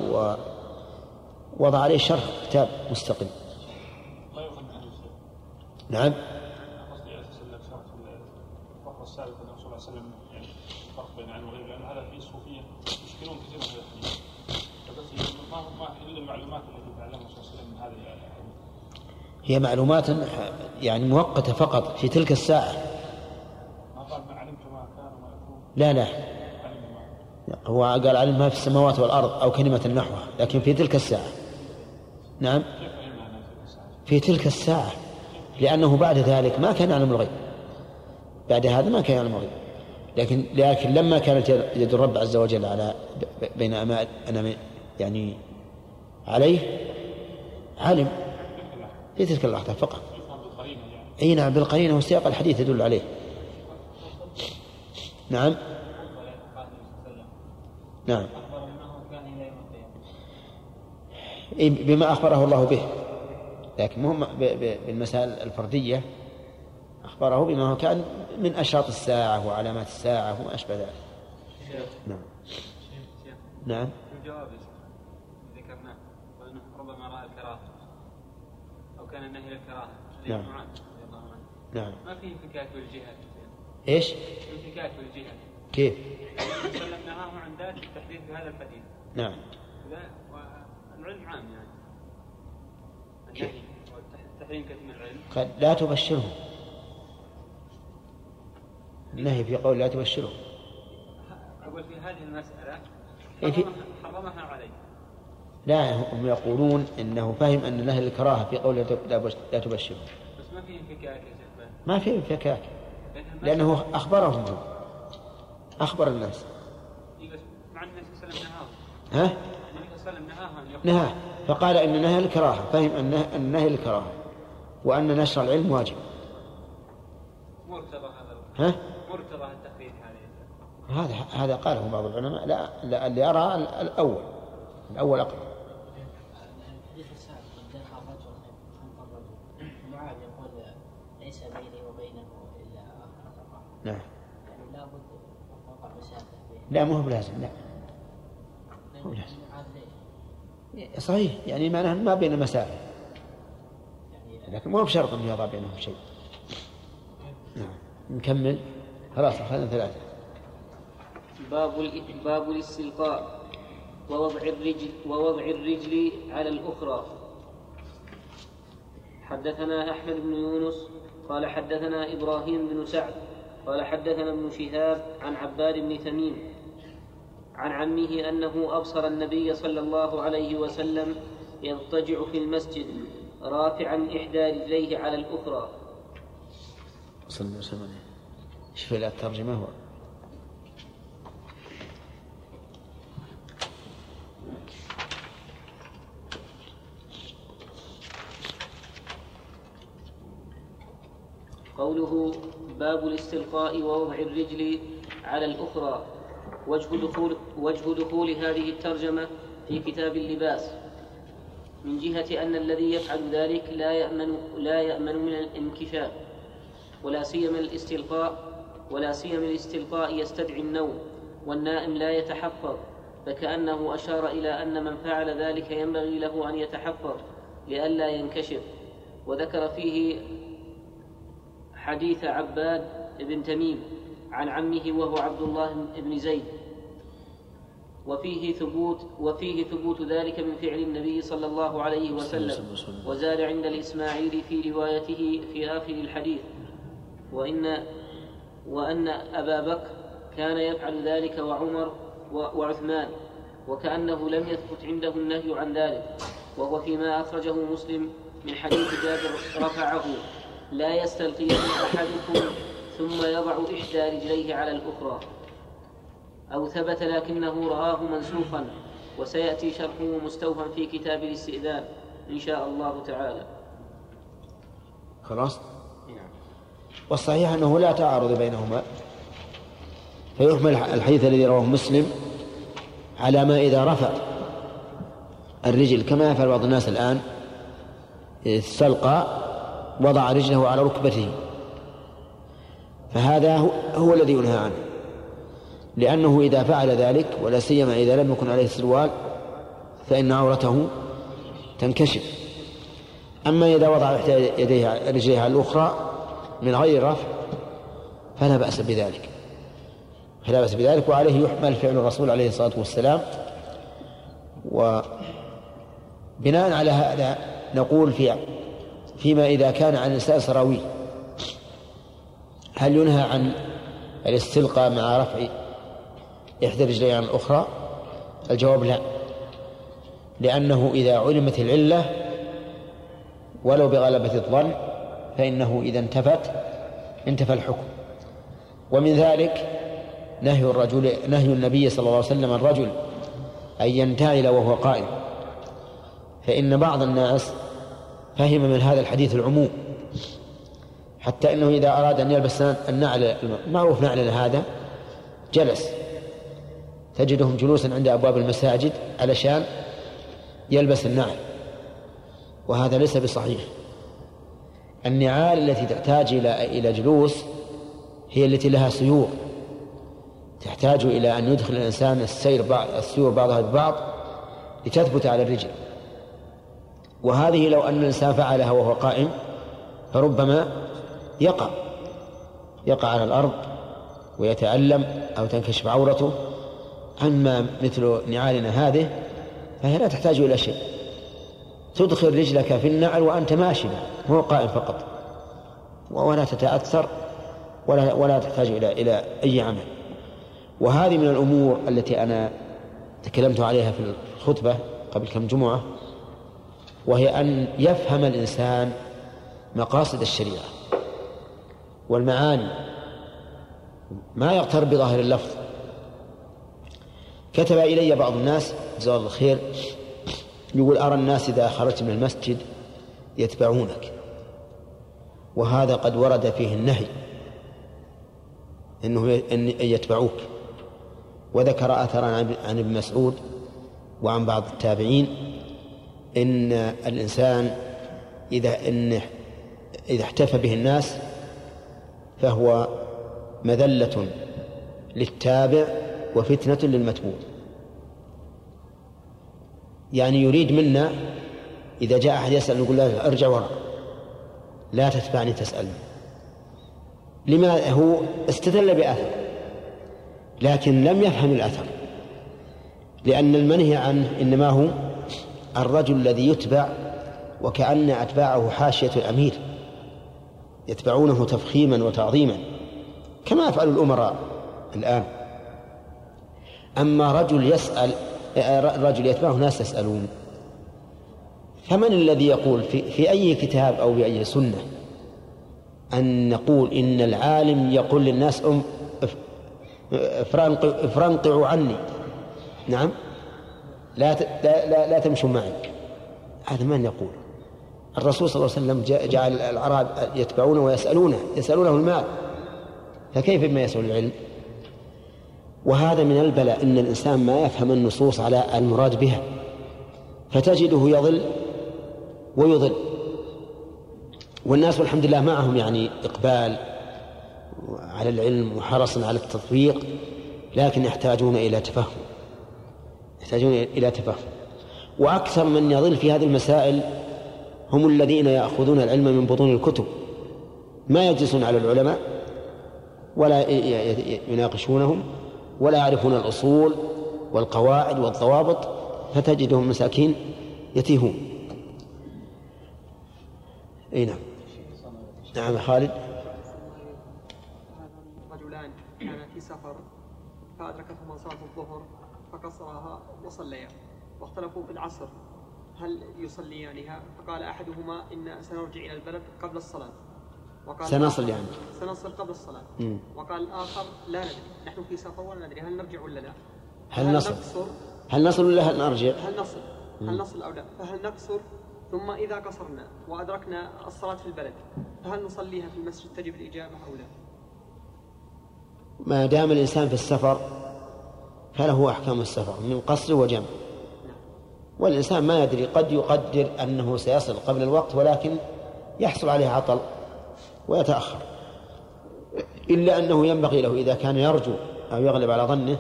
S1: ووضع عليه شرح كتاب مستقل.
S11: لا يؤخذ من حديث.
S1: نعم.
S11: قصدي على أساس أنك شرح الفقرة السابقة أن الرسول صلى الله عليه وسلم يعني فرق بين العلم والغيب، لأن هذا في الصوفية يشكلون كثيرا من هذا الحديث. فبس ما ما إلا المعلومات التي تعلمها الرسول صلى الله عليه وسلم من هذه الأحاديث.
S1: هي معلومات يعني مؤقتة فقط في تلك الساعة.
S11: ما قال ما علمت ما كان وما يكون.
S1: لا لا هو قال علم ما في السماوات والأرض أو كلمة نحوها، لكن في تلك الساعة. نعم في تلك الساعة، لأنه بعد ذلك ما كان يعلم الغيب، بعد هذا ما كان يعلم الغيب، لكن لكن لما كانت يد الرب عز وجل على بين أنا يعني عليه علم في تلك اللحظة فقط. أي نعم بالقرينة وسياق الحديث يدل عليه. نعم نعم بما أخبره الله به، لكن مهم بالمسائل الفردية أخبره بما هو كان من أشراط الساعة وعلامات الساعة وما أشبه ذلك. نعم نعم
S8: الجواب ذكرناه وأنه ربما رأى الكراهة أو كان النهي للكراهة.
S1: نعم نعم
S8: ما فيه انفكاك بالجهات.
S1: إيش؟
S8: انفكاك بالجهات.
S1: كيف؟
S8: وسلم نهاه عن ذات التحديث بهذا الحديث.
S1: نعم.
S8: والعلم عام يعني. النهي والتحريم كتم العلم.
S1: قال لا تبشرهم. النهي في قول لا تبشرهم.
S8: أقول في هذه المسألة
S1: في...
S8: حرمها عليه.
S1: لا هم يقولون إنه فهم أن نهي الكراهة في قول لا تبشرهم.
S8: بس ما فيه انفكاك يا شيخ.
S1: ما فيه انفكاك لأنه أخبرهم أخبر الناس.
S8: مع النبي صلى الله عليه وسلم
S1: ها؟
S8: النبي صلى الله عليه وسلم نهاه.
S1: نهاه فقال إن نهي الكراهة، فهم أن النهي الكراهة وأن نشر العلم واجب.
S8: مرتضى هذا.
S1: ها؟
S8: مرتضى التخفيف هذه.
S1: هذا هذا قاله بعض العلماء. لا, لا اللي يرى الأول الأول أقرب.
S4: الحديث السابق دخل رجل خلف الرجل معاذ يقول ليس بيني وبينه إلا آخر الأربعة.
S1: نعم.
S4: يعني لا بد وقع مسافة.
S1: لا مو بلازم لا. مو بلازم. صحيح يعني معناه ما بين مسافة، لكن مو بشرط أن يضع بينهم شيء. نعم. نكمل خلاص أخذنا ثلاثة.
S5: باب باب الاستلقاء ووضع الرجل ووضع الرجل على الأخرى. حدثنا أحمد بن يونس قال حدثنا إبراهيم بن سعد قال حدثنا ابن شهاب عن عباد بن تميم عن عمه أنه أبصر النبي صلى الله عليه وسلم يضطجع في المسجد رافعا إحدى رجليه على الأخرى.
S1: صلى الله عليه وسلم. شوف الترجمة هو
S5: قوله باب الاستلقاء ووضع الرجل على الأخرى. وجه دخول, وجه دخول هذه الترجمة في كتاب اللباس من جهة أن الذي يفعل ذلك لا يأمن, لا يأمن من الانكشاف ولا سيما الاستلقاء ولا سيما الاستلقاء يستدعي النوم والنائم لا يتحفظ، فكأنه أشار إلى أن من فعل ذلك ينبغي له أن يتحفظ لئلا ينكشف. وذكر فيه حديث عباد بن تميم عن عمه وهو عبد الله بن زيد، وفيه ثبوت وفيه ثبوت ذلك من فعل النبي صلى الله عليه وسلم. وزاد عند الإسماعيلي في روايته في آخر الحديث وإن وأن أبا بكر كان يفعل ذلك وعمر وعثمان، وكأنه لم يثبت عنده النهي عن ذلك، وهو فيما أخرجه مسلم من حديث جابر رفعه: لا يستلقين أحدكم ثم يضع إحدى رجليه على الأخرى، أو ثبت لكنه رآه منسوخا، وسيأتي شرحه مستوفا في كتاب الاستئذان إن شاء الله تعالى.
S1: خلاص. والصحيح أنه لا تعارض بينهما، فيحمل الحديث الذي رواه مسلم على ما إذا رفع الرجل كما يفعل بعض الناس الآن، استلقى وضع رجله على ركبته، فهذا هو, هو الذي ينهى عنه، لأنه إذا فعل ذلك ولا سيما إذا لم يكن عليه سروال فإن عورته تنكشف. أما إذا وضع إحدى يديه رجليه على الأخرى من غير رفع فلا بأس بذلك فلا بأس بذلك وعليه يحمل فعل الرسول عليه الصلاة والسلام. وبناء على هذا نقول في فيما إذا كان عن الإنسان سراويل هل ينهى عن الاستلقاء مع رفع إحدى رجلين عن الأخرى؟ الجواب لا، لأنه إذا علمت العلة ولو بغلبة الظن فإنه إذا انتفت انتفى الحكم. ومن ذلك نهي الرجل نهي النبي صلى الله عليه وسلم الرجل أن ينتعل وهو قائم، فإن بعض الناس فهم من هذا الحديث العموم، حتى إنه إذا أراد أن يلبس النعل معروف نعل هذا جلس، تجدهم جلوسا عند أبواب المساجد علشان يلبس النعل، وهذا ليس بصحيح. النعال التي تحتاج إلى إلى جلوس هي التي لها سيور، تحتاج إلى أن يدخل الإنسان السير بعض السيور بعضها ببعض لتثبت على الرجل، وهذه لو أن الإنسان فعلها وهو قائم فربما يقع يقع على الأرض ويتألم أو تنكشف عورته. أما مثل نعالنا هذه فهي لا تحتاج إلى شيء، تدخل رجلك في النعل وأنت ماشي هو قائم فقط، ولا تتأثر ولا ولا تحتاج إلى إلى أي عمل. وهذه من الأمور التي أنا تكلمت عليها في الخطبة قبل كم جمعة، وهي أن يفهم الإنسان مقاصد الشريعة والمعاني، ما يغتر بظاهر اللفظ. كتب إلي بعض الناس جزاه الله الخير يقول: أرى الناس إذا خرجت من المسجد يتبعونك، وهذا قد ورد فيه النهي إنه أن يتبعوك. وذكر أثرا عن ابن مسعود وعن بعض التابعين إن الإنسان إذا إن إذا احتفى به الناس فهو مذلة للتابع وفتنة للمتبوع. يعني يريد منا إذا جاء أحد يسأل نقول له ارجع وراء، لا تتبعني تسألني. لما هو استدل بأثر لكن لم يفهم الأثر، لأن المنهي عنه إنما هو الرجل الذي يتبع وكأن أتباعه حاشية الأمير يتبعونه تفخيما وتعظيما كما يفعل الأمراء الآن. أما رجل يسأل رجل يتبعه ناس يسألون، فمن الذي يقول في, في أي كتاب أو بأي سنة أن نقول إن العالم يقول للناس أم افرنقعوا عني، نعم لا, لا, لا, لا تمشوا معي؟ هذا من يقول؟ الرسول صلى الله عليه وسلم جعل الأعراب يتبعونه ويسألونه يسألونه المال، فكيف بما يسأل العلم؟ وهذا من البلاء إن الإنسان ما يفهم النصوص على المراد بها، فتجده يضل ويضل. والناس والحمد لله معهم يعني إقبال على العلم وحرص على التطبيق، لكن يحتاجون إلى تفهم يحتاجون إلى تفهم. وأكثر من يضل في هذه المسائل هم الذين يأخذون العلم من بطون الكتب، ما يجلسون على العلماء ولا يناقشونهم ولا يعرفون الأصول والقواعد والضوابط، فتجدهم مساكين يتيهون. اي نعم. نعم خالد.
S10: رجلان كانا في سفر فأدركتهما صلاة الظهر فقصرها وصليا، واختلفوا في العصر هل يصليانها، فقال أحدهما إن سنرجع إلى البلد قبل الصلاة، وقال
S1: سنصل يعني
S10: سنصل قبل الصلاة.
S1: م.
S10: وقال الآخر لا ندري، نحن في سفر ولا ندري هل نرجع ولا لا،
S1: هل, هل نصل هل نصل ولا هل نرجع،
S10: هل نصل م. هل نصل أو لا، فهل نقصر ثم إذا قصرنا وأدركنا الصلاة في البلد فهل نصليها في المسجد تجب الإجابة أو لا؟
S1: ما دام الإنسان في السفر فله أحكام السفر من قصر وجمع، والإنسان ما يدري قد يقدر أنه سيصل قبل الوقت ولكن يحصل عليه عطل ويتأخر، إلا أنه ينبغي له إذا كان يرجو أو يغلب على ظنه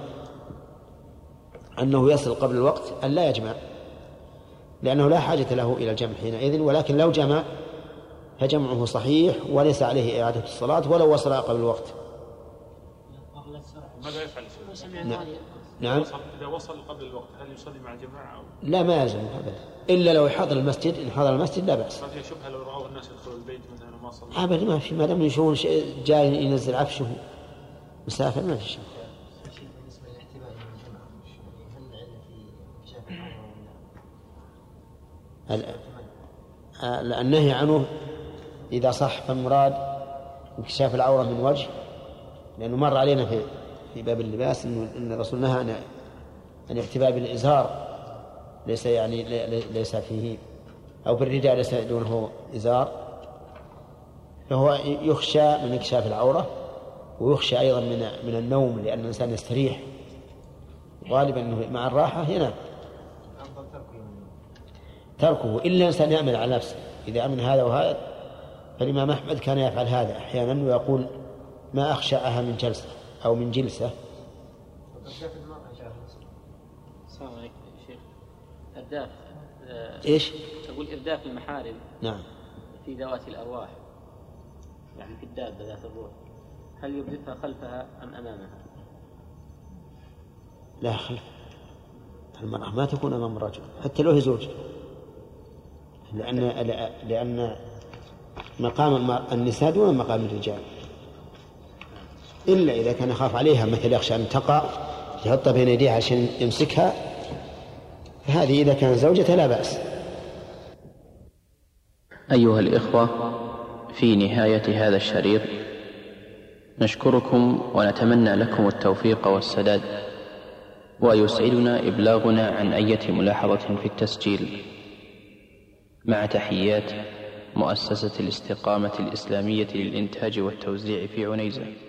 S1: أنه يصل قبل الوقت أن لا يجمع، لأنه لا حاجة له إلى الجمع حينئذ. ولكن لو جمع فجمعه صحيح وليس عليه إعادة الصلاة ولو وصل قبل الوقت.
S9: قبل السرعة
S11: ماذا يفعل؟
S1: نعم. نعم.
S11: إذا وصل قبل الوقت هل يصلي مع الجماعة أو؟
S1: لا ما يلزم أبدا، إلا لو حضر المسجد. إن حضر المسجد لا بأس.
S11: ما فيها شبهة لو رأوا الناس يدخلوا البيت مثلا وما صلوا؟
S1: أبدا ما في، ما دام يشوفون جاي ينزل عفشه مسافر ما في شيء.
S14: بالنسبة للاعتبار الجماعة هل العلة في كشاف العورة؟
S1: النهي عنه إذا صح فالمراد انكشاف العورة من وجه، لأنه مر علينا في في باب اللباس إن الرسول نهى عن أن اعتبار بالإزار، ليس يعني ليس فيه، أو بالرداء ليس دونه إزار، فهو يخشى من انكشاف العورة، ويخشى أيضا من من النوم، لأن الإنسان يستريح غالبا أنه مع الراحة ينام. تركه إلا الإنسان يعمل على نفسه. إذا أمن هذا وهذا، فالإمام أحمد كان يفعل هذا أحيانا ويقول ما أخشاها من جلسة أو من جلسة.
S5: السلام عليكم يا شيخ. إرداف
S1: إيش؟
S5: أقول إرداف المحارم.
S1: نعم.
S5: في ذوات الأرواح، يعني في الدابة ذات الروح، هل يردفها خلفها أم أمامها؟
S1: لا خلف. المرأة ما تكون أمام الرجل حتى لو هي زوج، لأن لأن مقام النساء دون مقام الرجال، إلا إذا كان يخاف عليها مثل يخشى أن تقع يحطها بين يديها عشان يمسكها، فهذه إذا كان زوجة لا بأس.
S15: أيها الإخوة، في نهاية هذا الشريط نشكركم ونتمنى لكم التوفيق والسداد، ويسعدنا إبلاغنا عن أي ملاحظة في التسجيل. مع تحيات مؤسسة الاستقامة الإسلامية للإنتاج والتوزيع في عنيزة.